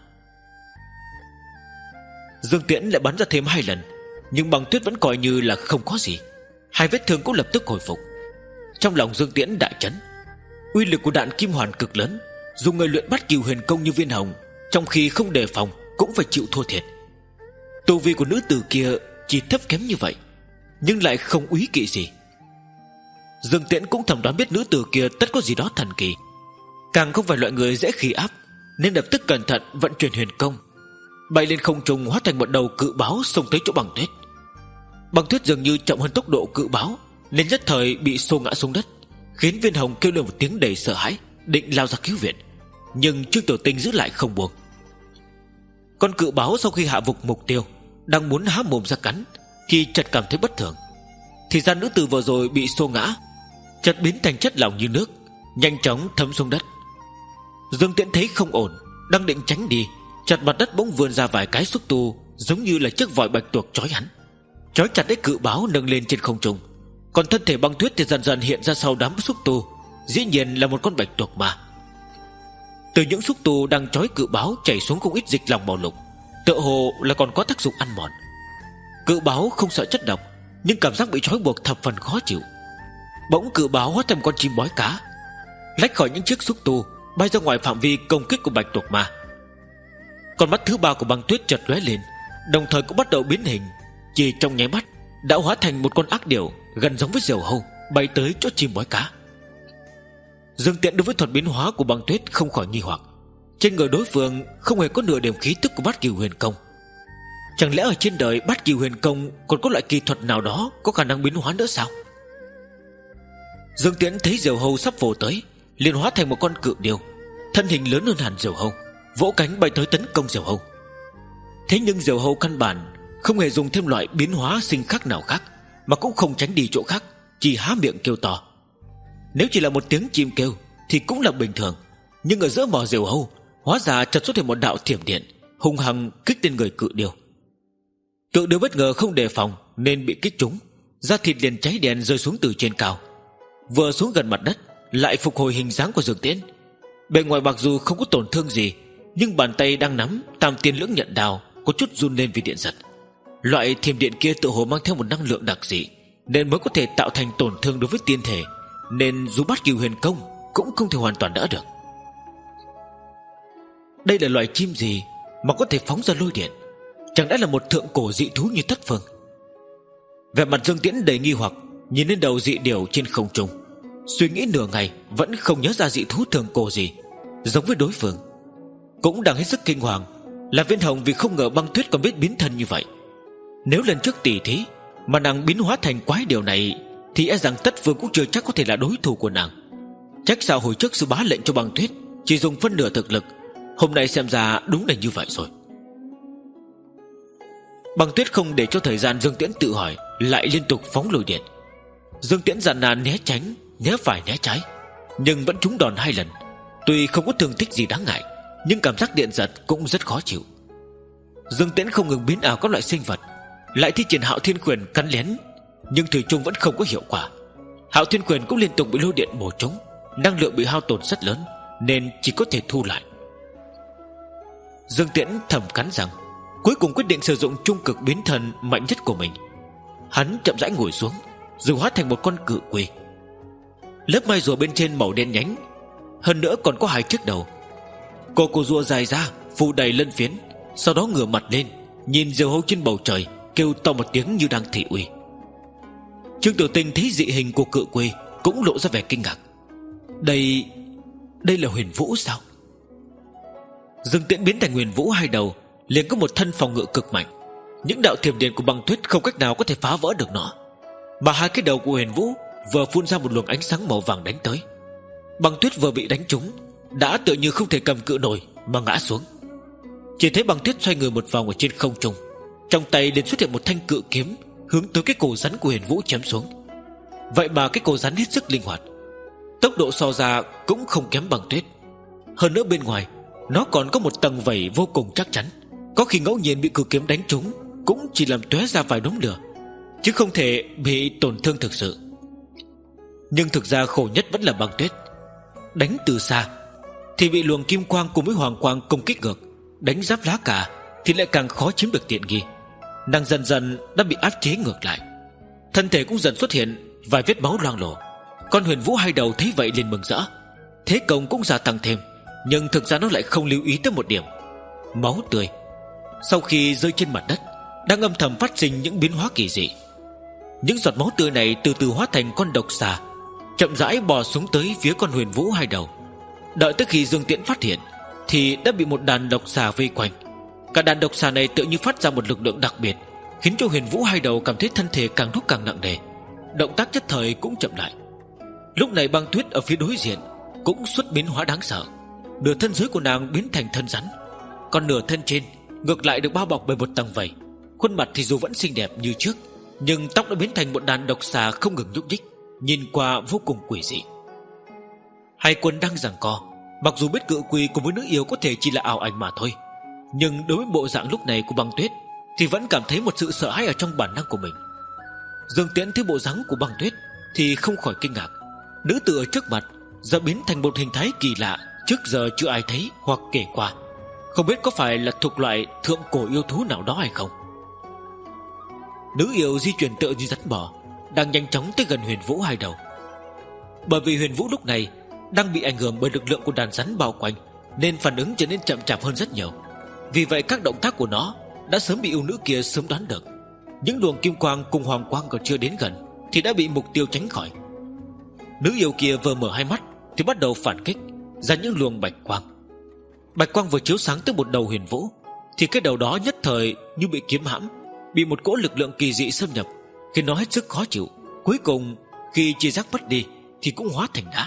Dương Tiễn lại bắn ra thêm hai lần, nhưng băng tuyết vẫn coi như là không có gì. Hai vết thương cũng lập tức hồi phục. Trong lòng Dương Tiễn đại chấn. Uy lực của đạn kim hoàn cực lớn, dùng người luyện Bát Cửu Huyền Công như Viên Hồng, trong khi không đề phòng cũng phải chịu thua thiệt. Tu vi của nữ tử kia chỉ thấp kém như vậy, nhưng lại không úy kỵ gì. Dương Tiễn cũng thầm đoán biết nữ tử kia tất có gì đó thần kỳ, càng không phải loại người dễ khí áp, nên lập tức cẩn thận vận chuyển huyền công, bay lên không trung hóa thành một đầu cự báo xông tới chỗ băng tuyết. Băng tuyết dường như chậm hơn tốc độ cự báo, nên nhất thời bị xô ngã xuống đất, khiến Viên Hồng kêu lên một tiếng đầy sợ hãi, định lao ra cứu viện, nhưng Trương Tiểu Tinh giữ lại không buông. Con cự báo sau khi hạ gục mục tiêu, đang muốn há mồm ra cắn, thì chợt cảm thấy bất thường. Thì ra nữ tử vừa rồi bị xô ngã, chợt biến thành chất lỏng như nước, nhanh chóng thấm xuống đất. Dương Tiễn thấy không ổn, đang định tránh đi, chợt mặt đất bỗng vươn ra vài cái xúc tu, giống như là chiếc vòi bạch tuộc trói hắn, trói chặt lấy cự báo nâng lên trên không trung. Còn thân thể băng tuyết thì dần dần hiện ra sau đám xúc tu, dĩ nhiên là một con bạch tuộc ma. Từ những xúc tu đang trói cự báo chảy xuống không ít dịch lòng màu lục, tựa hồ là còn có tác dụng ăn mòn. Cự báo không sợ chất độc, nhưng cảm giác bị trói buộc thập phần khó chịu. Bỗng cự báo hóa thành con chim bói cá, lách khỏi những chiếc xúc tu, bay ra ngoài phạm vi công kích của bạch tuộc ma. Con mắt thứ ba của băng tuyết chợt lóe lên, đồng thời cũng bắt đầu biến hình, chỉ trong nháy mắt đã hóa thành một con ác điểu gần giống với diều hâu, bay tới chỗ chim bói cá. Dương Tiễn đối với thuật biến hóa của băng tuyết không khỏi nghi hoặc. Trên người đối phương không hề có nửa điểm khí tức của Bát Cửu Huyền Công. Chẳng lẽ ở trên đời Bát Cửu Huyền Công còn có loại kỳ thuật nào đó có khả năng biến hóa nữa sao? Dương Tiễn thấy diều hâu sắp vồ tới, liền hóa thành một con cự điêu, thân hình lớn hơn hẳn diều hâu, vỗ cánh bay tới tấn công diều hâu. Thế nhưng diều hâu căn bản không hề dùng thêm loại biến hóa sinh khắc nào khác, mà cũng không tránh đi chỗ khác, chỉ há miệng kêu to. Nếu chỉ là một tiếng chim kêu thì cũng là bình thường, nhưng ở giữa mỏ diều hâu hóa ra chợt xuất hiện một đạo thiểm điện, hung hăng kích lên người cự điêu. Cự điêu bất ngờ không đề phòng nên bị kích trúng, da thịt liền cháy đen rơi xuống từ trên cao. Vừa xuống gần mặt đất lại phục hồi hình dáng của Dương Tiễn. Bề ngoài mặc dù không có tổn thương gì, nhưng bàn tay đang nắm Tam Tiên Lưỡng Nhận Đao có chút run lên vì điện giật. Loại thiểm điện kia tự hồ mang theo một năng lượng đặc dị, nên mới có thể tạo thành tổn thương đối với tiên thể, nên dù Bát Cửu Huyền Công cũng không thể hoàn toàn đỡ được. Đây là loài chim gì mà có thể phóng ra lôi điện? Chẳng lẽ là một thượng cổ dị thú như Thất Phương? Vẻ mặt Dương Tiễn đầy nghi hoặc, nhìn lên đầu dị điểu trên không trung, suy nghĩ nửa ngày vẫn không nhớ ra dị thú thượng cổ gì giống với đối phương. Cũng đang hết sức kinh hoàng là Viên Hồng, vì không ngờ băng tuyết còn biết biến thân như vậy. Nếu lần trước tỉ thí mà nàng biến hóa thành quái điều này, thì e rằng Tất Phương cũng chưa chắc có thể là đối thủ của nàng. Trách sao hồi trước sư bá lệnh cho băng tuyết chỉ dùng phân nửa thực lực, hôm nay xem ra đúng là như vậy rồi. Băng tuyết không để cho thời gian Dương Tiễn tự hỏi, lại liên tục phóng lôi điện. Dương Tiễn dàn nan né tránh, né phải né trái, nhưng vẫn trúng đòn hai lần. Tuy không có thương tích gì đáng ngại, nhưng cảm giác điện giật cũng rất khó chịu. Dương Tiễn không ngừng biến ảo các loại sinh vật, lại thi triển Hạo Thiên Quyền cắn lén, nhưng thủy chung vẫn không có hiệu quả. Hạo Thiên Quyền cũng liên tục bị lôi điện bổ trúng, năng lượng bị hao tổn rất lớn, nên chỉ có thể thu lại. Dương Tiễn thầm cắn răng, cuối cùng quyết định sử dụng trung cực biến thân mạnh nhất của mình. Hắn chậm rãi ngồi xuống, rồi hóa thành một con cự quy. Lớp mai rùa bên trên màu đen nhánh, hơn nữa còn có hai chiếc đầu. Cô cô rùa dài ra phủ đầy lân phiến, sau đó ngửa mặt lên nhìn diều hâu trên bầu trời, kêu to một tiếng như đang thị uy. Trương Tiểu Tinh thấy dị hình của cự quy cũng lộ ra vẻ kinh ngạc. Đây... đây là Huyền Vũ sao? Dương Tiễn biến thành Huyền Vũ hai đầu liền có một thân phòng ngự cực mạnh. Những đạo thiểm điện của băng tuyết không cách nào có thể phá vỡ được nó. Mà hai cái đầu của Huyền Vũ vừa phun ra một luồng ánh sáng màu vàng đánh tới. Băng tuyết vừa bị đánh trúng, đã tựa như không thể cầm cự nổi mà ngã xuống. Chỉ thấy băng tuyết xoay người một vòng ở trên không trung, trong tay liền xuất hiện một thanh cự kiếm hướng tới cái cổ rắn của Huyền Vũ chém xuống. Vậy mà cái cổ rắn hết sức linh hoạt, tốc độ so ra cũng không kém băng tuyết. Hơn nữa bên ngoài nó còn có một tầng vảy vô cùng chắc chắn, có khi ngẫu nhiên bị cự kiếm đánh trúng cũng chỉ làm tóe ra vài đốm lửa, chứ không thể bị tổn thương thực sự. Nhưng thực ra khổ nhất vẫn là băng tuyết. Đánh từ xa thì bị luồng kim quang cùng với hoàng quang công kích ngược, đánh giáp lá cả thì lại càng khó chiếm được tiện nghi. Nàng dần dần đã bị áp chế ngược lại, thân thể cũng dần xuất hiện vài vết máu loang lổ. Con Huyền Vũ hai đầu thấy vậy liền mừng rỡ, thế công cũng gia tăng thêm. Nhưng thực ra nó lại không lưu ý tới một điểm: máu tươi sau khi rơi trên mặt đất đang âm thầm phát sinh những biến hóa kỳ dị. Những giọt máu tươi này từ từ hóa thành con độc xà, chậm rãi bò xuống tới phía con Huyền Vũ hai đầu. Đợi tới khi Dương Tiễn phát hiện thì đã bị một đàn độc xà vây quanh. Cả đàn độc xà này tự như phát ra một lực lượng đặc biệt, khiến cho Huyền Vũ hai đầu cảm thấy thân thể càng lúc càng nặng nề, động tác nhất thời cũng chậm lại. Lúc này băng tuyết ở phía đối diện cũng xuất biến hóa đáng sợ. Nửa thân dưới của nàng biến thành thân rắn, còn nửa thân trên ngược lại được bao bọc bởi một tầng vảy. Khuôn mặt thì dù vẫn xinh đẹp như trước, nhưng tóc đã biến thành một đàn độc xà không ngừng nhúc nhích, nhìn qua vô cùng quỷ dị. Hai quân đang giằng co, mặc dù biết cự quỷ cùng với nữ yêu có thể chỉ là ảo ảnh mà thôi, nhưng đối với bộ dạng lúc này của băng tuyết thì vẫn cảm thấy một sự sợ hãi ở trong bản năng của mình. Dương Tiễn thấy bộ dáng của băng tuyết thì không khỏi kinh ngạc. Nữ tử ở trước mặt giờ biến thành một hình thái kỳ lạ, trước giờ chưa ai thấy hoặc kể qua. Không biết có phải là thuộc loại thượng cổ yêu thú nào đó hay không. Nữ yêu di chuyển tựa như rắn bò, đang nhanh chóng tới gần Huyền Vũ hai đầu. Bởi vì Huyền Vũ lúc này đang bị ảnh hưởng bởi lực lượng của đàn rắn bao quanh, nên phản ứng trở nên chậm chạp hơn rất nhiều. Vì vậy các động tác của nó đã sớm bị yêu nữ kia sớm đoán được. Những luồng kim quang cùng hoàng quang còn chưa đến gần thì đã bị mục tiêu tránh khỏi. Nữ yêu kia vừa mở hai mắt thì bắt đầu phản kích ra những luồng bạch quang. Bạch quang vừa chiếu sáng tới một đầu Huyền Vũ thì cái đầu đó nhất thời như bị kiếm hãm, bị một cỗ lực lượng kỳ dị xâm nhập, khiến nó hết sức khó chịu. Cuối cùng khi chi giác mất đi thì cũng hóa thành đá.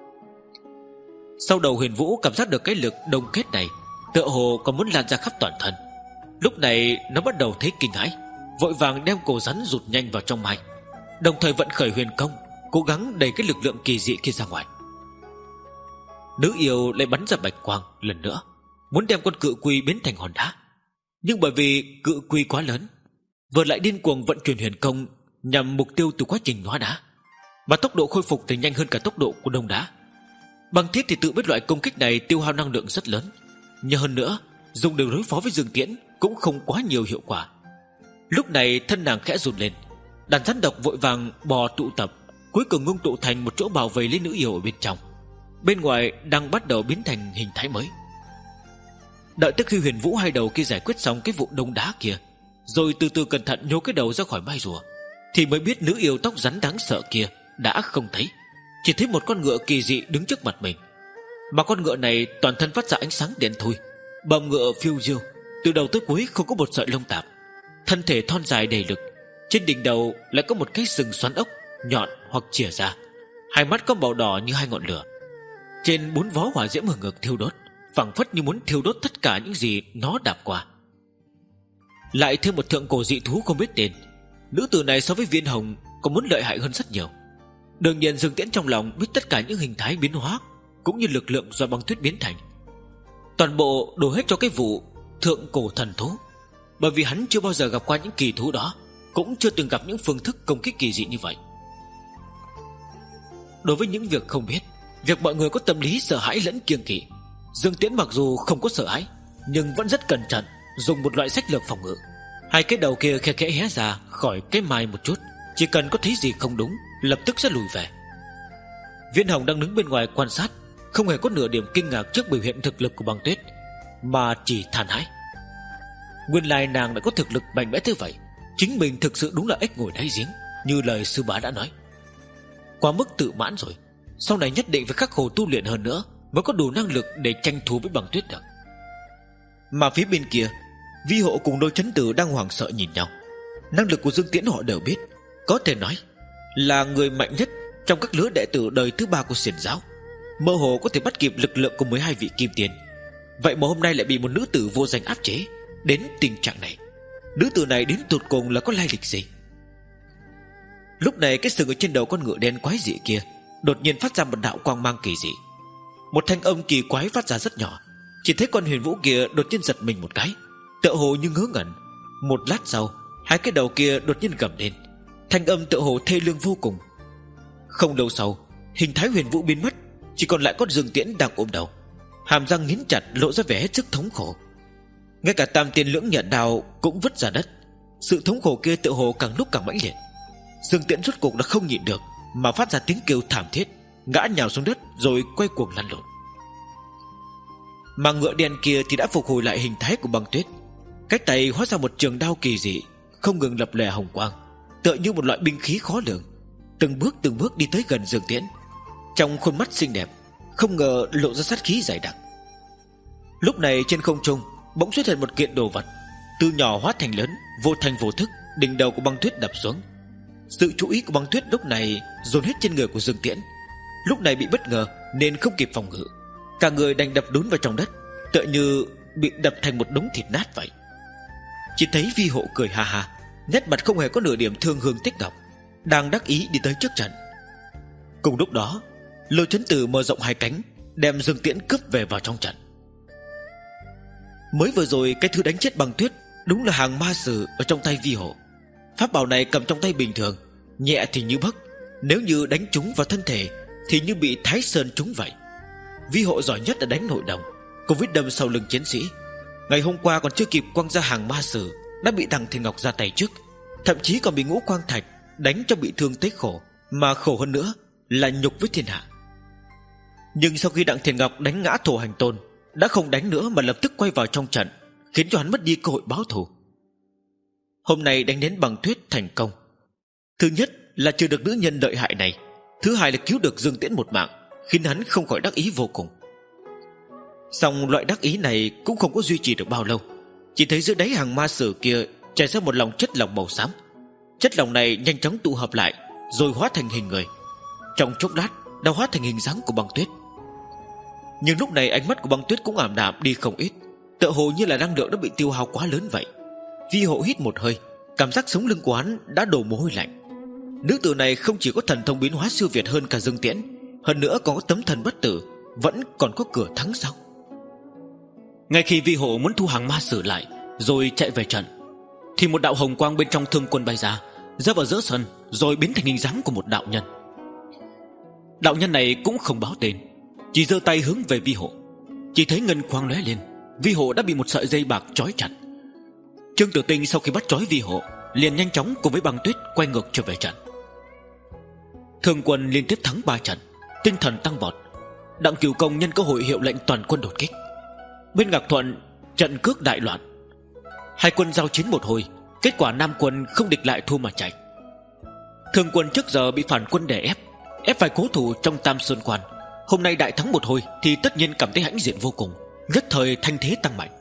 Sau đầu Huyền Vũ cảm giác được cái lực đông kết này tựa hồ còn muốn lan ra khắp toàn thân. Lúc này nó bắt đầu thấy kinh hãi, vội vàng đem cổ rắn rụt nhanh vào trong mai, đồng thời vận khởi huyền công, cố gắng đẩy cái lực lượng kỳ dị kia ra ngoài. Nữ yêu lại bắn ra bạch quang lần nữa, muốn đem con cự quy biến thành hòn đá. Nhưng bởi vì cự quy quá lớn, vừa lại điên cuồng vận chuyển huyền công nhằm mục tiêu từ quá trình hóa đá, mà tốc độ khôi phục thì nhanh hơn cả tốc độ của đông đá. Băng Thiết thì tự biết loại công kích này tiêu hao năng lượng rất lớn, nhưng hơn nữa dùng để đối phó với Dương Tiễn cũng không quá nhiều hiệu quả. Lúc này thân nàng khẽ run lên, đàn rắn độc vội vàng bò tụ tập, cuối cùng ngưng tụ thành một chỗ bảo vệ lấy nữ yêu ở bên trong. Bên ngoài đang bắt đầu biến thành hình thái mới. Đợi tới khi Huyền Vũ hai đầu kia giải quyết xong cái vụ đông đá kia, rồi từ từ cẩn thận nhô cái đầu ra khỏi mai rùa, thì mới biết nữ yêu tóc rắn đáng sợ kia đã không thấy, chỉ thấy một con ngựa kỳ dị đứng trước mặt mình. Mà con ngựa này toàn thân phát ra ánh sáng đen thui, bầm ngựa phiêu diêu, từ đầu tới cuối không có một sợi lông tạp, thân thể thon dài đầy lực, trên đỉnh đầu lại có một cái sừng xoắn ốc nhọn hoặc chìa ra, hai mắt có màu đỏ như hai ngọn lửa, trên bốn vó hỏa diễm hừng hực thiêu đốt, phảng phất như muốn thiêu đốt tất cả những gì nó đạp qua. Lại thêm một thượng cổ dị thú không biết tên. Nữ tử này so với Viên Hồng còn muốn lợi hại hơn rất nhiều. Đương nhiên Dương Tiễn trong lòng biết tất cả những hình thái biến hóa cũng như lực lượng do băng tuyết biến thành, toàn bộ đổ hết cho cái vụ thượng cổ thần thú. Bởi vì hắn chưa bao giờ gặp qua những kỳ thú đó, cũng chưa từng gặp những phương thức công kích kỳ dị như vậy. Đối với những việc không biết, việc mọi người có tâm lý sợ hãi lẫn kiêng kỵ, Dương Tiễn mặc dù không có sợ hãi, nhưng vẫn rất cẩn trọng, dùng một loại sách lược phòng ngự. Hai cái đầu kia khe khẽ hé ra khỏi cái mai một chút, chỉ cần có thấy gì không đúng lập tức sẽ lùi về. Viên Hồng đang đứng bên ngoài quan sát, không hề có nửa điểm kinh ngạc trước biểu hiện thực lực của băng tuyết, mà chỉ than hãi. Nguyên lai nàng đã có thực lực mạnh mẽ thế vậy, chính mình thực sự đúng là ếch ngồi đáy giếng, như lời sư bá đã nói. Quá mức tự mãn rồi, sau này nhất định phải khắc khổ tu luyện hơn nữa mới có đủ năng lực để tranh thú với băng tuyết được. Mà phía bên kia, Vi Hộ cùng Lôi Chấn Tử đang hoảng sợ nhìn nhau. Năng lực của Dương Tiễn họ đều biết, có thể nói là người mạnh nhất trong các lứa đệ tử đời thứ ba của Xiển giáo, mơ hồ có thể bắt kịp lực lượng của mười hai vị kim tiền. Vậy mà hôm nay lại bị một nữ tử vô danh áp chế đến tình trạng này. Nữ tử này đến tột cùng là có lai lịch gì? Lúc này cái sừng ở trên đầu con ngựa đen quái dị kia đột nhiên phát ra một đạo quang mang kỳ dị. Một thanh âm kỳ quái phát ra rất nhỏ. Chỉ thấy con huyền vũ kia đột nhiên giật mình một cái, tựa hồ như ngớ ngẩn. Một lát sau, hai cái đầu kia đột nhiên gầm lên, thanh âm tựa hồ thê lương vô cùng. Không lâu sau, hình thái huyền vũ biến mất, chỉ còn lại con Dương Tiễn đang ôm đầu, hàm răng nghiến chặt, lộ ra vẻ hết sức thống khổ. Ngay cả tam tiên lưỡng nhận đào cũng vứt ra đất. Sự thống khổ kia tựa hồ càng lúc càng mãnh liệt. Dương Tiễn rốt cuộc đã không nhịn được mà phát ra tiếng kêu thảm thiết, ngã nhào xuống đất rồi quay cuồng lăn lộn. Mà ngựa đen kia thì đã phục hồi lại hình thái của băng tuyết, cái tay hóa ra một trường đao kỳ dị, không ngừng lập lòe hồng quang, tựa như một loại binh khí khó lường, từng bước từng bước đi tới gần Dương Tiễn. Trong khuôn mắt xinh đẹp không ngờ lộ ra sát khí dày đặc. Lúc này trên không trung bỗng xuất hiện một kiện đồ vật, từ nhỏ hóa thành lớn, vô thành vô thức, đỉnh đầu của băng tuyết đập xuống. Sự chú ý của băng tuyết lúc này dồn hết trên người của Dương Tiễn. Lúc này bị bất ngờ nên không kịp phòng ngự, cả người đành đập đốn vào trong đất, tựa như bị đập thành một đống thịt nát vậy. Chỉ thấy Vi Hộ cười ha ha, nét mặt không hề có nửa điểm thương hương tiếc ngọc, đang đắc ý đi tới trước trận. Cùng lúc đó, Lôi Chấn Tử mở rộng hai cánh, đem Dương Tiễn cướp về vào trong trận. Mới vừa rồi cái thứ đánh chết băng tuyết đúng là hàng ma sử ở trong tay Vi Hộ. Pháp bảo này cầm trong tay bình thường, nhẹ thì như bấc, nếu như đánh trúng vào thân thể thì như bị Thái Sơn trúng vậy. Vi Hộ giỏi nhất là đánh nội đồng, cùng với đâm sau lưng chiến sĩ. Ngày hôm qua còn chưa kịp quăng ra hàng ma sử đã bị Đặng Thiên Ngọc ra tay trước, thậm chí còn bị Ngũ Quang Thạch đánh cho bị thương tới khổ, mà khổ hơn nữa là nhục với thiên hạ. Nhưng sau khi Đặng Thiên Ngọc đánh ngã Thổ Hành Tôn, đã không đánh nữa mà lập tức quay vào trong trận, khiến cho hắn mất đi cơ hội báo thù. Hôm nay đánh đến băng tuyết thành công, thứ nhất là trừ được nữ nhân lợi hại này, thứ hai là cứu được Dương Tiễn một mạng, khiến hắn không khỏi đắc ý vô cùng. Song loại đắc ý này cũng không có duy trì được bao lâu. Chỉ thấy dưới đáy hàng ma sử kia chảy ra một lòng chất lỏng màu xám. Chất lỏng này nhanh chóng tụ hợp lại, rồi hóa thành hình người. Trong chốc lát đã hóa thành hình dáng của băng tuyết. Nhưng lúc này ánh mắt của băng tuyết cũng ảm đạm đi không ít, tựa hồ như là năng lượng đã bị tiêu hao quá lớn vậy. Vi Hộ hít một hơi, cảm giác sống lưng của hắn đã đổ mồ hôi lạnh. Nữ tử này không chỉ có thần thông biến hóa siêu việt hơn cả Dương Tiễn, hơn nữa còn có tấm thần bất tử, vẫn còn có cửa thắng sau. Ngay khi Vi Hộ muốn thu hàng ma sử lại rồi chạy về trận, thì một đạo hồng quang bên trong thương quân bay ra, rơi vào giữa sân, rồi biến thành hình dáng của một đạo nhân. Đạo nhân này cũng không báo tên, chỉ giơ tay hướng về Vi Hộ. Chỉ thấy ngân quang lóe lên, Vi Hộ đã bị một sợi dây bạc trói chặt. Trương Tử Tinh sau khi bắt trói Vi Hộ, liền nhanh chóng cùng với băng tuyết quay ngược trở về trận. Thương quân liên tiếp thắng ba trận, tinh thần tăng vọt. Đặng Cửu Công nhân cơ hội hiệu lệnh toàn quân đột kích. Bên Ngạc Thuận trận cước đại loạn, hai quân giao chiến một hồi, kết quả Nam quân không địch lại thua mà chạy. Thương quân trước giờ bị phản quân đè ép, ép phải cố thủ trong Tam Sơn Quan. Hôm nay đại thắng một hồi thì tất nhiên cảm thấy hãnh diện vô cùng, nhất thời thanh thế tăng mạnh.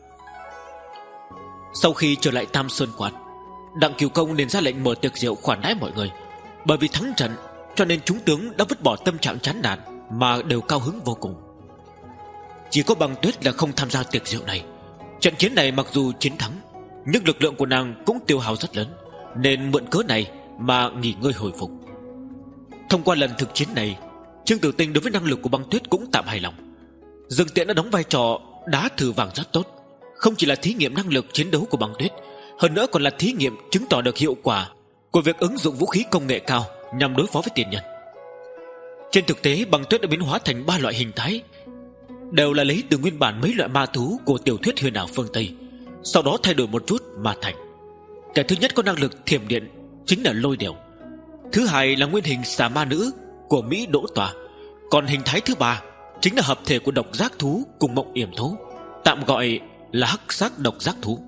Sau khi trở lại Tam Sơn Quan, Đặng Cửu Công liền ra lệnh mở tiệc rượu khoản đãi mọi người. Bởi vì thắng trận cho nên chúng tướng đã vứt bỏ tâm trạng chán nản mà đều cao hứng vô cùng. Chỉ có băng tuyết là không tham gia tiệc rượu này. Trận chiến này mặc dù chiến thắng, nhưng lực lượng của nàng cũng tiêu hao rất lớn, nên mượn cớ này mà nghỉ ngơi hồi phục. Thông qua lần thực chiến này, Trương Tử Tinh đối với năng lực của băng tuyết cũng tạm hài lòng. Dương Tiễn đã đóng vai trò đá thử vàng rất tốt, không chỉ là thí nghiệm năng lực chiến đấu của băng tuyết, hơn nữa còn là thí nghiệm chứng tỏ được hiệu quả của việc ứng dụng vũ khí công nghệ cao nhằm đối phó với tiền nhân. Trên thực tế, băng tuyết đã biến hóa thành ba loại hình thái, đều là lấy từ nguyên bản mấy loại ma thú của tiểu thuyết huyền ảo phương Tây, sau đó thay đổi một chút mà thành. Cái thứ nhất có năng lực thiểm điện, chính là lôi điểu. Thứ hai là nguyên hình xà ma nữ của Mỹ Đỗ Tòa. Còn hình thái thứ ba chính là hợp thể của độc giác thú cùng mộng yểm thú, tạm gọi là hắc sắc độc giác thú.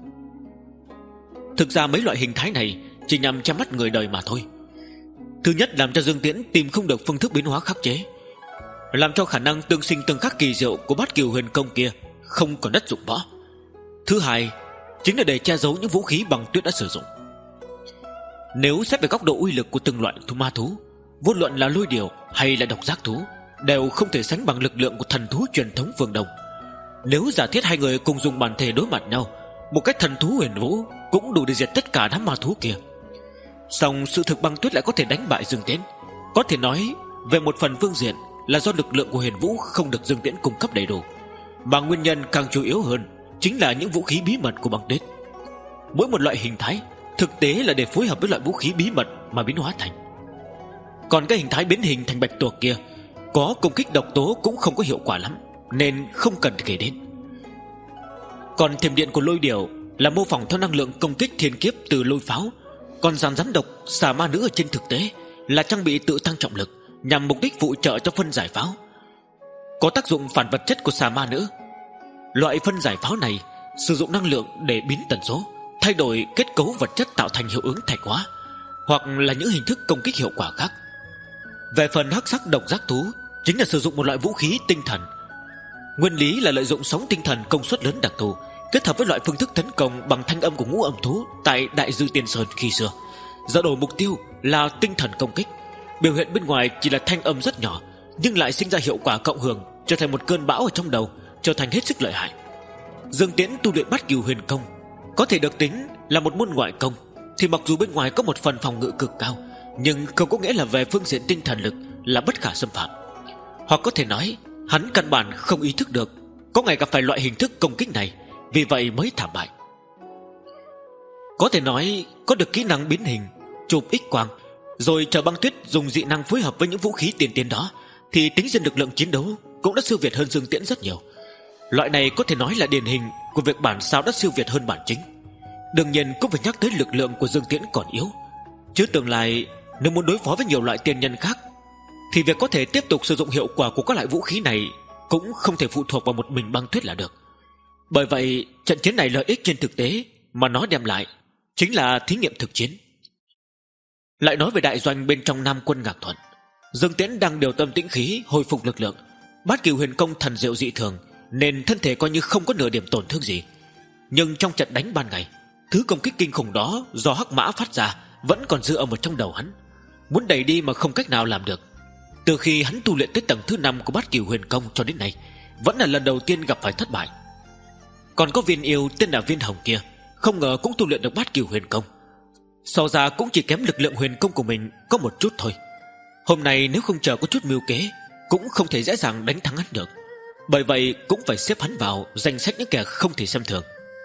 Thực ra mấy loại hình thái này chỉ nhằm che mắt người đời mà thôi. Thứ nhất làm cho Dương Tiễn tìm không được phương thức biến hóa khắc chế, làm cho khả năng tương sinh tương khắc kỳ diệu của Bát Kiều Huyền Công kia không còn đất dụng võ. Thứ hai chính là để che giấu những vũ khí băng tuyết đã sử dụng. Nếu xét về góc độ uy lực của từng loại thú ma thú, vô luận là lôi điểu hay là độc giác thú đều không thể sánh bằng lực lượng của thần thú truyền thống phương Đông. Nếu giả thiết hai người cùng dùng bản thể đối mặt nhau, một cách thần thú huyền vũ cũng đủ để diệt tất cả đám ma thú kia. Song sự thực băng tuyết lại có thể đánh bại Dương Tiễn. Có thể nói về một phần phương diện là do lực lượng của huyền vũ không được Dương Tiễn cung cấp đầy đủ, mà nguyên nhân càng chủ yếu hơn chính là những vũ khí bí mật của băng tuyết. Mỗi một loại hình thái thực tế là để phối hợp với loại vũ khí bí mật mà biến hóa thành. Còn cái hình thái biến hình thành bạch tuộc kia có công kích độc tố cũng không có hiệu quả lắm, nên không cần kể đến. Còn thiểm điện của lôi điểu là mô phỏng theo năng lượng công kích thiên kiếp từ lôi pháo. Còn giàn rắn độc xà ma nữ ở trên thực tế là trang bị tự tăng trọng lực, nhằm mục đích phụ trợ cho phân giải pháo, có tác dụng phản vật chất của xà ma nữ. Loại phân giải pháo này sử dụng năng lượng để biến tần số, thay đổi kết cấu vật chất tạo thành hiệu ứng thạch hóa, hoặc là những hình thức công kích hiệu quả khác. Về phần hắc sắc độc giác thú, chính là sử dụng một loại vũ khí tinh thần. Nguyên lý là lợi dụng sóng tinh thần công suất lớn đặc thù, kết hợp với loại phương thức tấn công bằng thanh âm của ngũ âm thú tại Đại Dư Tiên Sơn khi xưa. Giả đổi mục tiêu là tinh thần công kích, biểu hiện bên ngoài chỉ là thanh âm rất nhỏ, nhưng lại sinh ra hiệu quả cộng hưởng, trở thành một cơn bão ở trong đầu, trở thành hết sức lợi hại. Dương Tiễn tu luyện Bát Cửu Huyền Công có thể được tính là một môn ngoại công, thì mặc dù bên ngoài có một phần phòng ngự cực cao, nhưng không có nghĩa là về phương diện tinh thần lực là bất khả xâm phạm. Hoặc có thể nói hắn căn bản không ý thức được có ngày gặp phải loại hình thức công kích này, vì vậy mới thảm bại. Có thể nói có được kỹ năng biến hình, chụp X quang, rồi chờ băng tuyết dùng dị năng phối hợp với những vũ khí tiên tiến đó, thì tính trên lực lượng chiến đấu cũng đã siêu việt hơn Dương Tiễn rất nhiều. Loại này có thể nói là điển hình của việc bản sao đã siêu việt hơn bản chính. Đương nhiên cũng phải nhắc tới lực lượng của Dương Tiễn còn yếu, chứ tương lai nếu muốn đối phó với nhiều loại tiên nhân khác, thì việc có thể tiếp tục sử dụng hiệu quả của các loại vũ khí này cũng không thể phụ thuộc vào một mình băng tuyết là được. Bởi vậy trận chiến này lợi ích trên thực tế mà nó đem lại chính là thí nghiệm thực chiến. Lại nói về đại doanh bên trong Nam Quân Ngạc Thuận, Dương Tiễn đang điều tâm tĩnh khí, hồi phục lực lượng. Bát Cửu Huyền Công thần diệu dị thường, nên thân thể coi như không có nửa điểm tổn thương gì. Nhưng trong trận đánh ban ngày, thứ công kích kinh khủng đó do hắc mã phát ra vẫn còn dư âm ở trong đầu hắn, muốn đẩy đi mà không cách nào làm được. Từ khi hắn tu luyện tới tầng thứ năm của Bát Cửu Huyền Công cho đến nay, vẫn là lần đầu tiên gặp phải thất bại. Còn có viên yêu tên là Viên Hồng kia, không ngờ cũng tu luyện được Bát Cửu Huyền Công, so ra cũng chỉ kém lực lượng huyền công của mình có một chút thôi. Hôm nay nếu không chờ có chút mưu kế, cũng không thể dễ dàng đánh thắng hắn được. Bởi vậy cũng phải xếp hắn vào danh sách những kẻ không thể xem thường.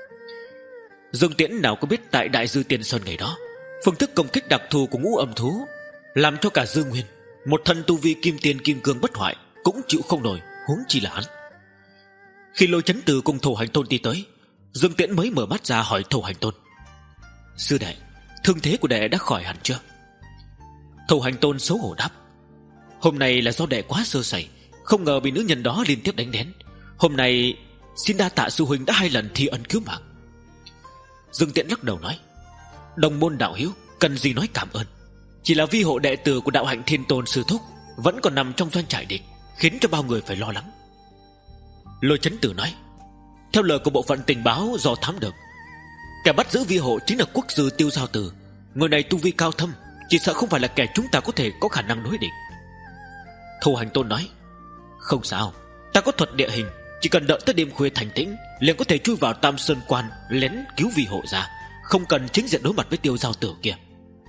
Dương Tiễn nào có biết tại Đại Dư Tiên Sơn ngày đó, phương thức công kích đặc thù của ngũ âm thú làm cho cả Dương Nguyên, một thân tu vi kim tiền kim cương bất hoại, cũng chịu không nổi, huống chi là hắn. Khi Lôi Chấn Từ cùng Thổ Hành Tôn đi tới, Dương Tiễn mới mở mắt ra hỏi Thổ Hành Tôn: "Sư đệ, thương thế của đệ đã khỏi hẳn chưa?" Thổ Hành Tôn xấu hổ đáp: "Hôm nay là do đệ quá sơ sẩy, không ngờ bị nữ nhân đó liên tiếp đánh đén. Hôm nay xin đa tạ sư huynh đã hai lần thi ân cứu mạng." Dương Tiễn lắc đầu nói: "Đồng môn đạo hữu cần gì nói cảm ơn, chỉ là vi hộ đệ tử của đạo hạnh Thiên Tôn sư thúc vẫn còn nằm trong doanh trại địch, khiến cho bao người phải lo lắng." Lôi Chấn Tử nói: "Theo lời của bộ phận tình báo do thám được, kẻ bắt giữ vi hộ chính là quốc sư Tiêu Giao Tử. Người này tu vi cao thâm, chỉ sợ không phải là kẻ chúng ta có thể có khả năng đối địch." Thổ Hành Tôn nói: "Không sao, ta có thuật địa hình, chỉ cần đợi tới đêm khuya thành tĩnh, liền có thể chui vào Tam Sơn Quan lén cứu vi hộ ra, không cần chính diện đối mặt với Tiêu Giao Tử kia."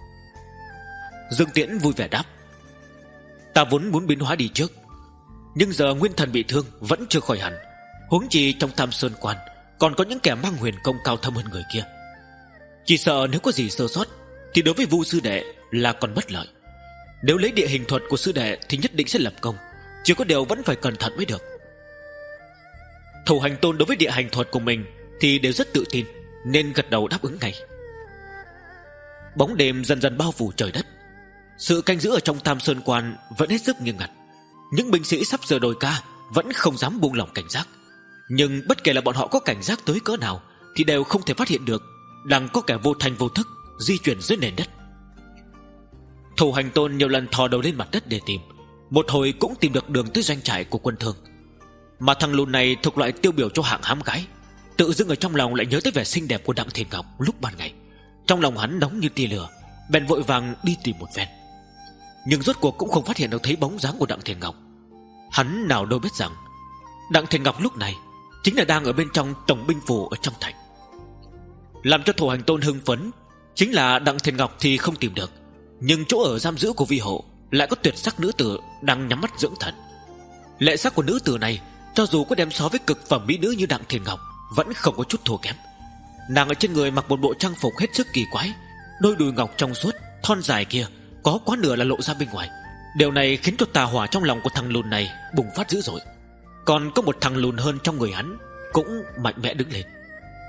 Dương Tiễn vui vẻ đáp: "Ta vốn muốn biến hóa đi trước, nhưng giờ nguyên thần bị thương vẫn chưa khỏi hẳn, huống chi trong Tam Sơn Quan còn có những kẻ mang huyền công cao thâm hơn người kia. Chỉ sợ nếu có gì sơ sót thì đối với Vu sư đệ là còn bất lợi. Nếu lấy địa hình thuật của sư đệ thì nhất định sẽ lập công, chỉ có điều vẫn phải cẩn thận mới được." Thổ Hành Tôn đối với địa hành thuật của mình thì đều rất tự tin, nên gật đầu đáp ứng ngay. Bóng đêm dần dần bao phủ trời đất. Sự canh giữ ở trong Tam Sơn Quan vẫn hết sức nghiêm ngặt. Những binh sĩ sắp giờ đồi ca vẫn không dám buông lỏng cảnh giác. Nhưng bất kể là bọn họ có cảnh giác tới cỡ nào thì đều không thể phát hiện được đang có kẻ vô thanh vô thức di chuyển dưới nền đất. Thổ Hành Tôn nhiều lần thò đầu lên mặt đất để tìm, một hồi cũng tìm được đường tới doanh trại của quân Thương. Mà thằng lùn này thuộc loại tiêu biểu cho hạng hám gái, tự dưng ở trong lòng lại nhớ tới vẻ xinh đẹp của Đặng Thiên Ngọc lúc ban ngày. Trong lòng hắn nóng như tia lửa, bèn vội vàng đi tìm một phen. Nhưng rốt cuộc cũng không phát hiện được thấy bóng dáng của Đặng Thiên Ngọc. Hắn nào đâu biết rằng Đặng Thiên Ngọc lúc này chính là đang ở bên trong tổng binh phủ ở trong thành. Làm cho Thổ Hành Tôn hưng phấn chính là Đặng Thiên Ngọc thì không tìm được, nhưng chỗ ở giam giữ của vi hộ lại có tuyệt sắc nữ tử đang nhắm mắt dưỡng thần. Lệ sắc của nữ tử này cho dù có đem so với cực phẩm mỹ nữ như Đặng Thiên Ngọc vẫn không có chút thua kém. Nàng ở trên người mặc một bộ trang phục hết sức kỳ quái, đôi đùi ngọc trong suốt thon dài kia có quá nửa là lộ ra bên ngoài. Điều này khiến cho tà hỏa trong lòng của thằng lùn này bùng phát dữ dội. Còn có một thằng lùn hơn trong người hắn cũng mạnh mẽ đứng lên.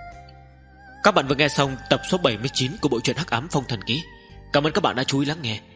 Các bạn vừa nghe xong tập số bảy mươi chín của bộ truyện Hắc Ám Phong Thần Ký. Cảm ơn các bạn đã chú ý lắng nghe.